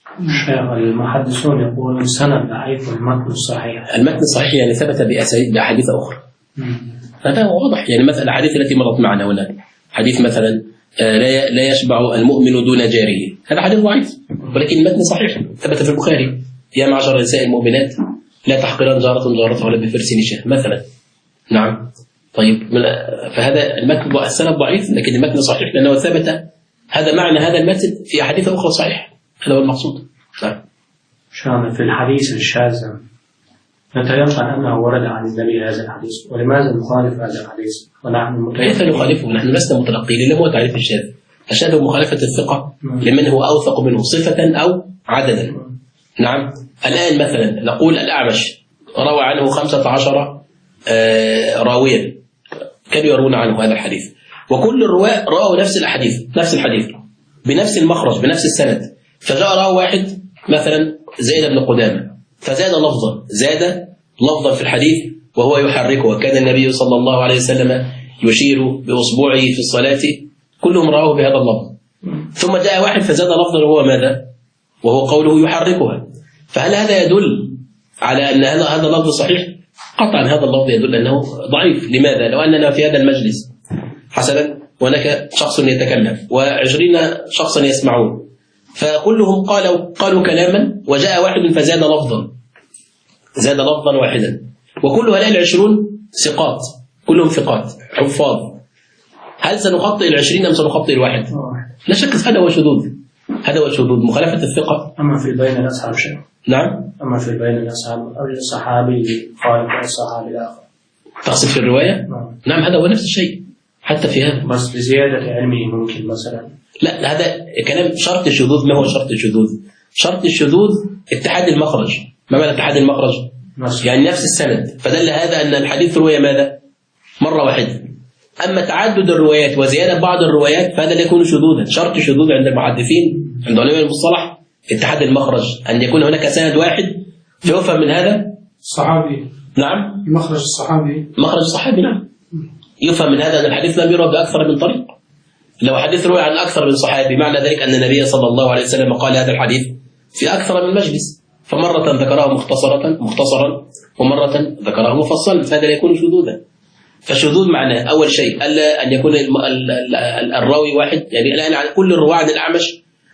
المحدثون يقولون سند ضعيف والمتن صحيح. المتن صحيح يعني ثبت بأحاديث أخرى. هذا واضح. يعني مثلا الأحاديث التي مرت معنا هنا، حديث مثلا لا يشبع المؤمن دون جاره، هذا حديث ضعيف، ولكن المتن صحيح ثبت في البخاري: يا معشر نساء المؤمنات لا تحقرن جارة ولا بفرس نشاه مثلا. نعم. طيب. فهذا المتن السند ضعيف، لكن المتن صحيح لأنه ثبت هذا معنى هذا المتن في أحاديث أخرى صحيح. هذا هو المقصود. نعم. شان في الحديث الشاذ نتيقن أنه ورد عن النبي هذا الحديث، ولماذا نخالف هذا الحديث ونحن كيف نخالفه؟ نحن لسنا متلقين. لما هو تعريف الشاذ؟ الشاذ هو مخالفة الثقة لمن هو أوثق منه صفة أو عددا. نعم. الآن مثلا نقول الأعمش روى عنه 15 راويا كانوا يروون عنه هذا الحديث، وكل الرواة رأوا نفس الحديث. بنفس المخرج بنفس السند، فجاء راوي واحد مثلا زيد بن قدامة فزاد لفظا، زاد لفظا في الحديث وهو يحركه، وكان النبي صلى الله عليه وسلم يشير بأصبعه في الصلاة، كلهم رأوه بهذا اللفظ. ثم جاء واحد فزاد لفظا وهو ماذا؟ وهو قوله يحركها. فهل هذا يدل على أن هذا اللفظ صحيح؟ قطعا هذا اللفظ يدل أنه ضعيف. لماذا؟ لو أننا في هذا المجلس حسنا هناك شخص يتكلم و20 شخصا يسمعون، فكلهم قالوا كلاما وجاء واحد فزاد لفظا، زاد لفظا واحدا، وكل هؤلاء 20 ثقات، كلهم ثقات حفاظ. هل سنخطئ 20 أم سنخطئ الواحد؟ لا شك هذا هو شذوذ، هذا هو شذوذ مخالفة الثقة. أما في بين الأصحاب شيء. نعم. أما في بين الأصحاب أو الصحابي خالف الصحابي الآخر. تقصد في الرواية؟ نعم هذا هو نفس الشيء حتى في هذا. بس بزيادة علمه ممكن مثلا. لا هذا كلام شرط الشذوذ. ما هو شرط الشذوذ؟ شرط الشذوذ اتحاد المخرج. ما معنى اتحاد المخرج؟ يعني نفس السند، فدل هذا أن الحديث روي ماذا؟ مرة واحدة. أما تعدد الروايات وزيادة بعض الروايات فهذا لا يكون شذوذا. شرط الشذوذ عند المحدثين عند علماء المصطلح اتحاد المخرج، أن يكون هناك سند واحد فيفهم من هذا الصحابي. نعم. مخرج الصحابي. مخرج الصحابي نعم. يفهم من هذا أن الحديث لم يروى بأكثر من طريق. لو حديث روي عن أكثر من صحابي معنى ذلك أن النبي صلى الله عليه وسلم قال هذا الحديث في أكثر من مجلس، فمرة ذكره مختصرا ومرة ذكره مفصلا، فهذا لا يكون شذوذا. فالشذوذ معناه أول شيء ألا أن يكون الراوي واحد، يعني الآن عن كل الرواة عن الأعمش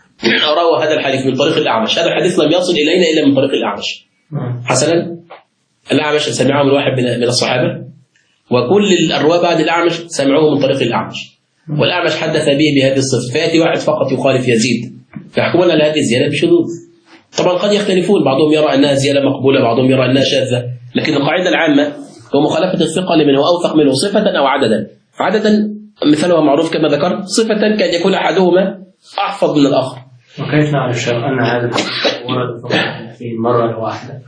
روى هذا الحديث من طريق الأعمش، هذا الحديث لم يصل إلينا إلا من طريق الأعمش. حسنا الأعمش سمعه من واحد من الصحابة، وكل الرواة بعد الأعمش سمعوه من طريق الأعمش، والأعمش حدث به بهذه الصفة، فيأتي واحد فقط يخالف يزيد فيحكمون على هذه الزيادة بشذوذ. طبعا قد يختلفون، بعضهم يرى أنها زيادة مقبولة، بعضهم يرى أنها شاذة، لكن القاعدة العامة هو مخالفة الثقة لمن هو أوثق منه صفة أو عددا. عددا مثله معروف كما ذكرت، صفة كان يكون أحدهما أحفظ من الآخر. وكيف نعرف أن هذا ورد في المرة الواحدة؟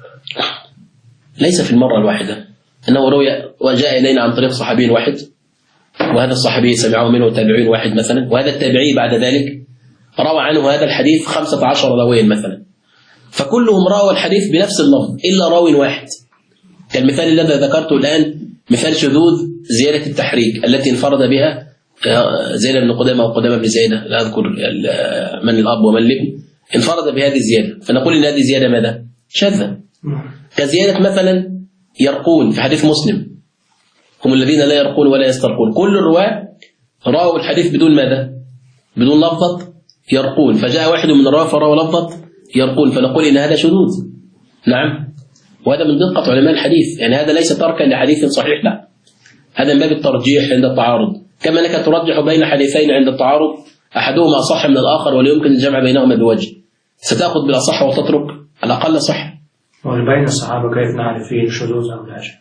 ليس في المرة الواحدة، أنه روي وجاء إلينا عن طريق صحابي واحد، وهذا الصحابي سمعه منه تابعين واحد مثلا، وهذا التابعي بعد ذلك روى عنه هذا الحديث 15 راويا مثلا، فكلهم رووا الحديث بنفس اللفظ إلا راوي واحد. كالمثال الذي ذكرته الآن مثال شذوذ زيادة التحريك التي انفرد بها زيد بن قدامة أو قدامة بن زيد، لا أذكر من الأب ومن الابن، انفرد بهذه الزيادة، فنقول إن هذه زيادة ماذا؟ شاذة. كزيادة مثلا يرقون في حديث مسلم، هم الذين لا يرقون ولا يسترقون، كل الرواة راوا الحديث بدون ماذا؟ بدون لفظة يرقون، فجاء واحد من الرواة فراوا لفظة يرقون، فنقول إن هذا شذوذ. نعم، وهذا من دقة علماء الحديث، يعني هذا ليس تركا لحديث صحيح، لا، هذا من باب الترجيح عند التعارض، كما أنك ترجح بين حديثين عند التعارض أحدهما أصح من الآخر ولا يمكن الجمع بينهما بوجه، ستأخذ بالأصح وتترك الأقل صح. وبين الصحابة كيف نعرف فيه الشذوذ أو لا؟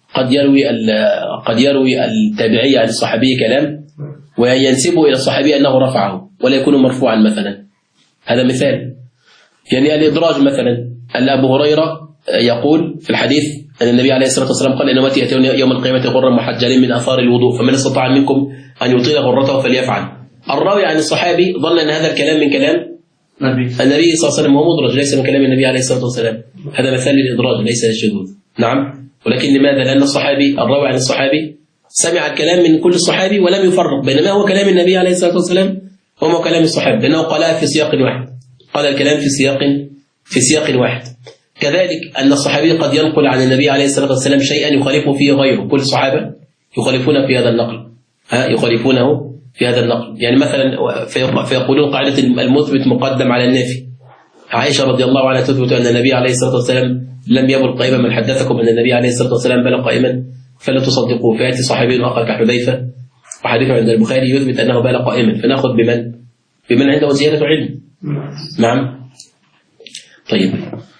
قد يروي التابعي عن الصحابي كلام وينسبه إلى الصحابي أنه رفعه ولا يكون مرفوعا مثلا، هذا مثال. يعني الإدراج مثلا، أن أبو هريرة يقول في الحديث أن النبي عليه الصلاة والسلام قال إن أمتي يأتون يوم القيامة غرا محجلين من آثار الوضوء فمن استطاع منكم أن يطيل غرته فليفعل. الراوي عن الصحابي ظن أن هذا الكلام من كلام النبي صلى الله عليه وسلم، هو مدرج ليس من كلام النبي عليه الصلاة والسلام، هذا مثال للإدراج ليس للشذوذ. نعم، ولكن لماذا؟ لأن الصحابي الراوي عن الصحابي سمع الكلام من كل الصحابي ولم يفرق بينما هو كلام النبي عليه الصلاة والسلام وما كلام الصحابي، لأنه قالها في سياق واحد، قال الكلام في سياق واحد. كذلك أن الصحابي قد ينقل عن النبي عليه الصلاة والسلام شيئا يخالفه فيه غيره، كل الصحابة يخالفون في هذا النقل، يخالفونه في هذا النقل. يعني مثلا فيقولون قاعدة المثبت مقدم على النافي. عائشة رضي الله عنها تثبت أن النبي عليه الصلاة والسلام لم يبل قائما، من حدثكم أن النبي عليه الصلاة والسلام بل قائما فلا تصدقوه. فيأتي صحابي آخر كحذيفة وحديثه عند البخاري يثبت أنه بال قائما، فنأخذ بمن عنده زيادة علم. نعم. طيب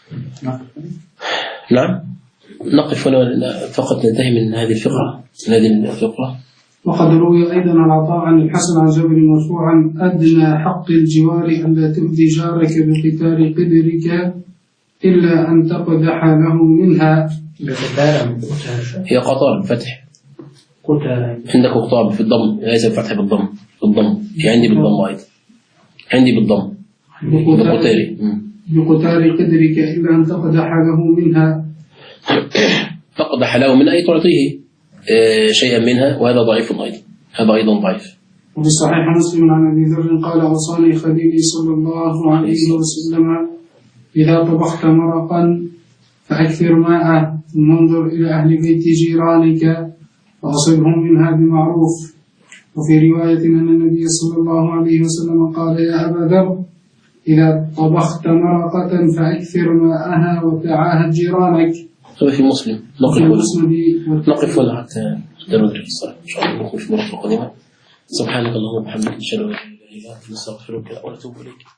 نعم، نقف هنا فقط ننتهي من هذه الفقرة. وقد روي أيضا العطاء عن الحسن عن جابر مرفوعا: أدنى حق الجوار ألا تؤذي جارك بقتال قدرك إلا أن تقدح له منها. هي قطار فتح، عندك خطاب في الضم، ليس الفتح بالضم، هي عندي بالضم أيضا. عندي بالضم بقتاري. بقتار قدرك إلا أن تقدح له منها. تقدح له منها أي تعطيه شيئا منها، وهذا ضعيف أيضا، هذا أيضا ضعيف. وفي صحيح مسلم عن أبي ذر قال أوصاني خليلي صلى الله عليه وسلم إذا طبخت مرقا فأكثر ماءه ثم انظر إلى أهل بيت جيرانك وأصبهم منها بمعروف. وفي رواية أن النبي صلى الله عليه وسلم قال يا أبا ذر إذا طبخت مرقة فأكثر ماءها وتعاهد جيرانك. هذا في مسلم. نقف ولا حتى ندرج في الصلاة إن شاء الله نكون في مرة قادمة. سبحانك اللهم وبحمدك نشهد أن لا إله إلا أنت نستغفرك ونتوب إليك.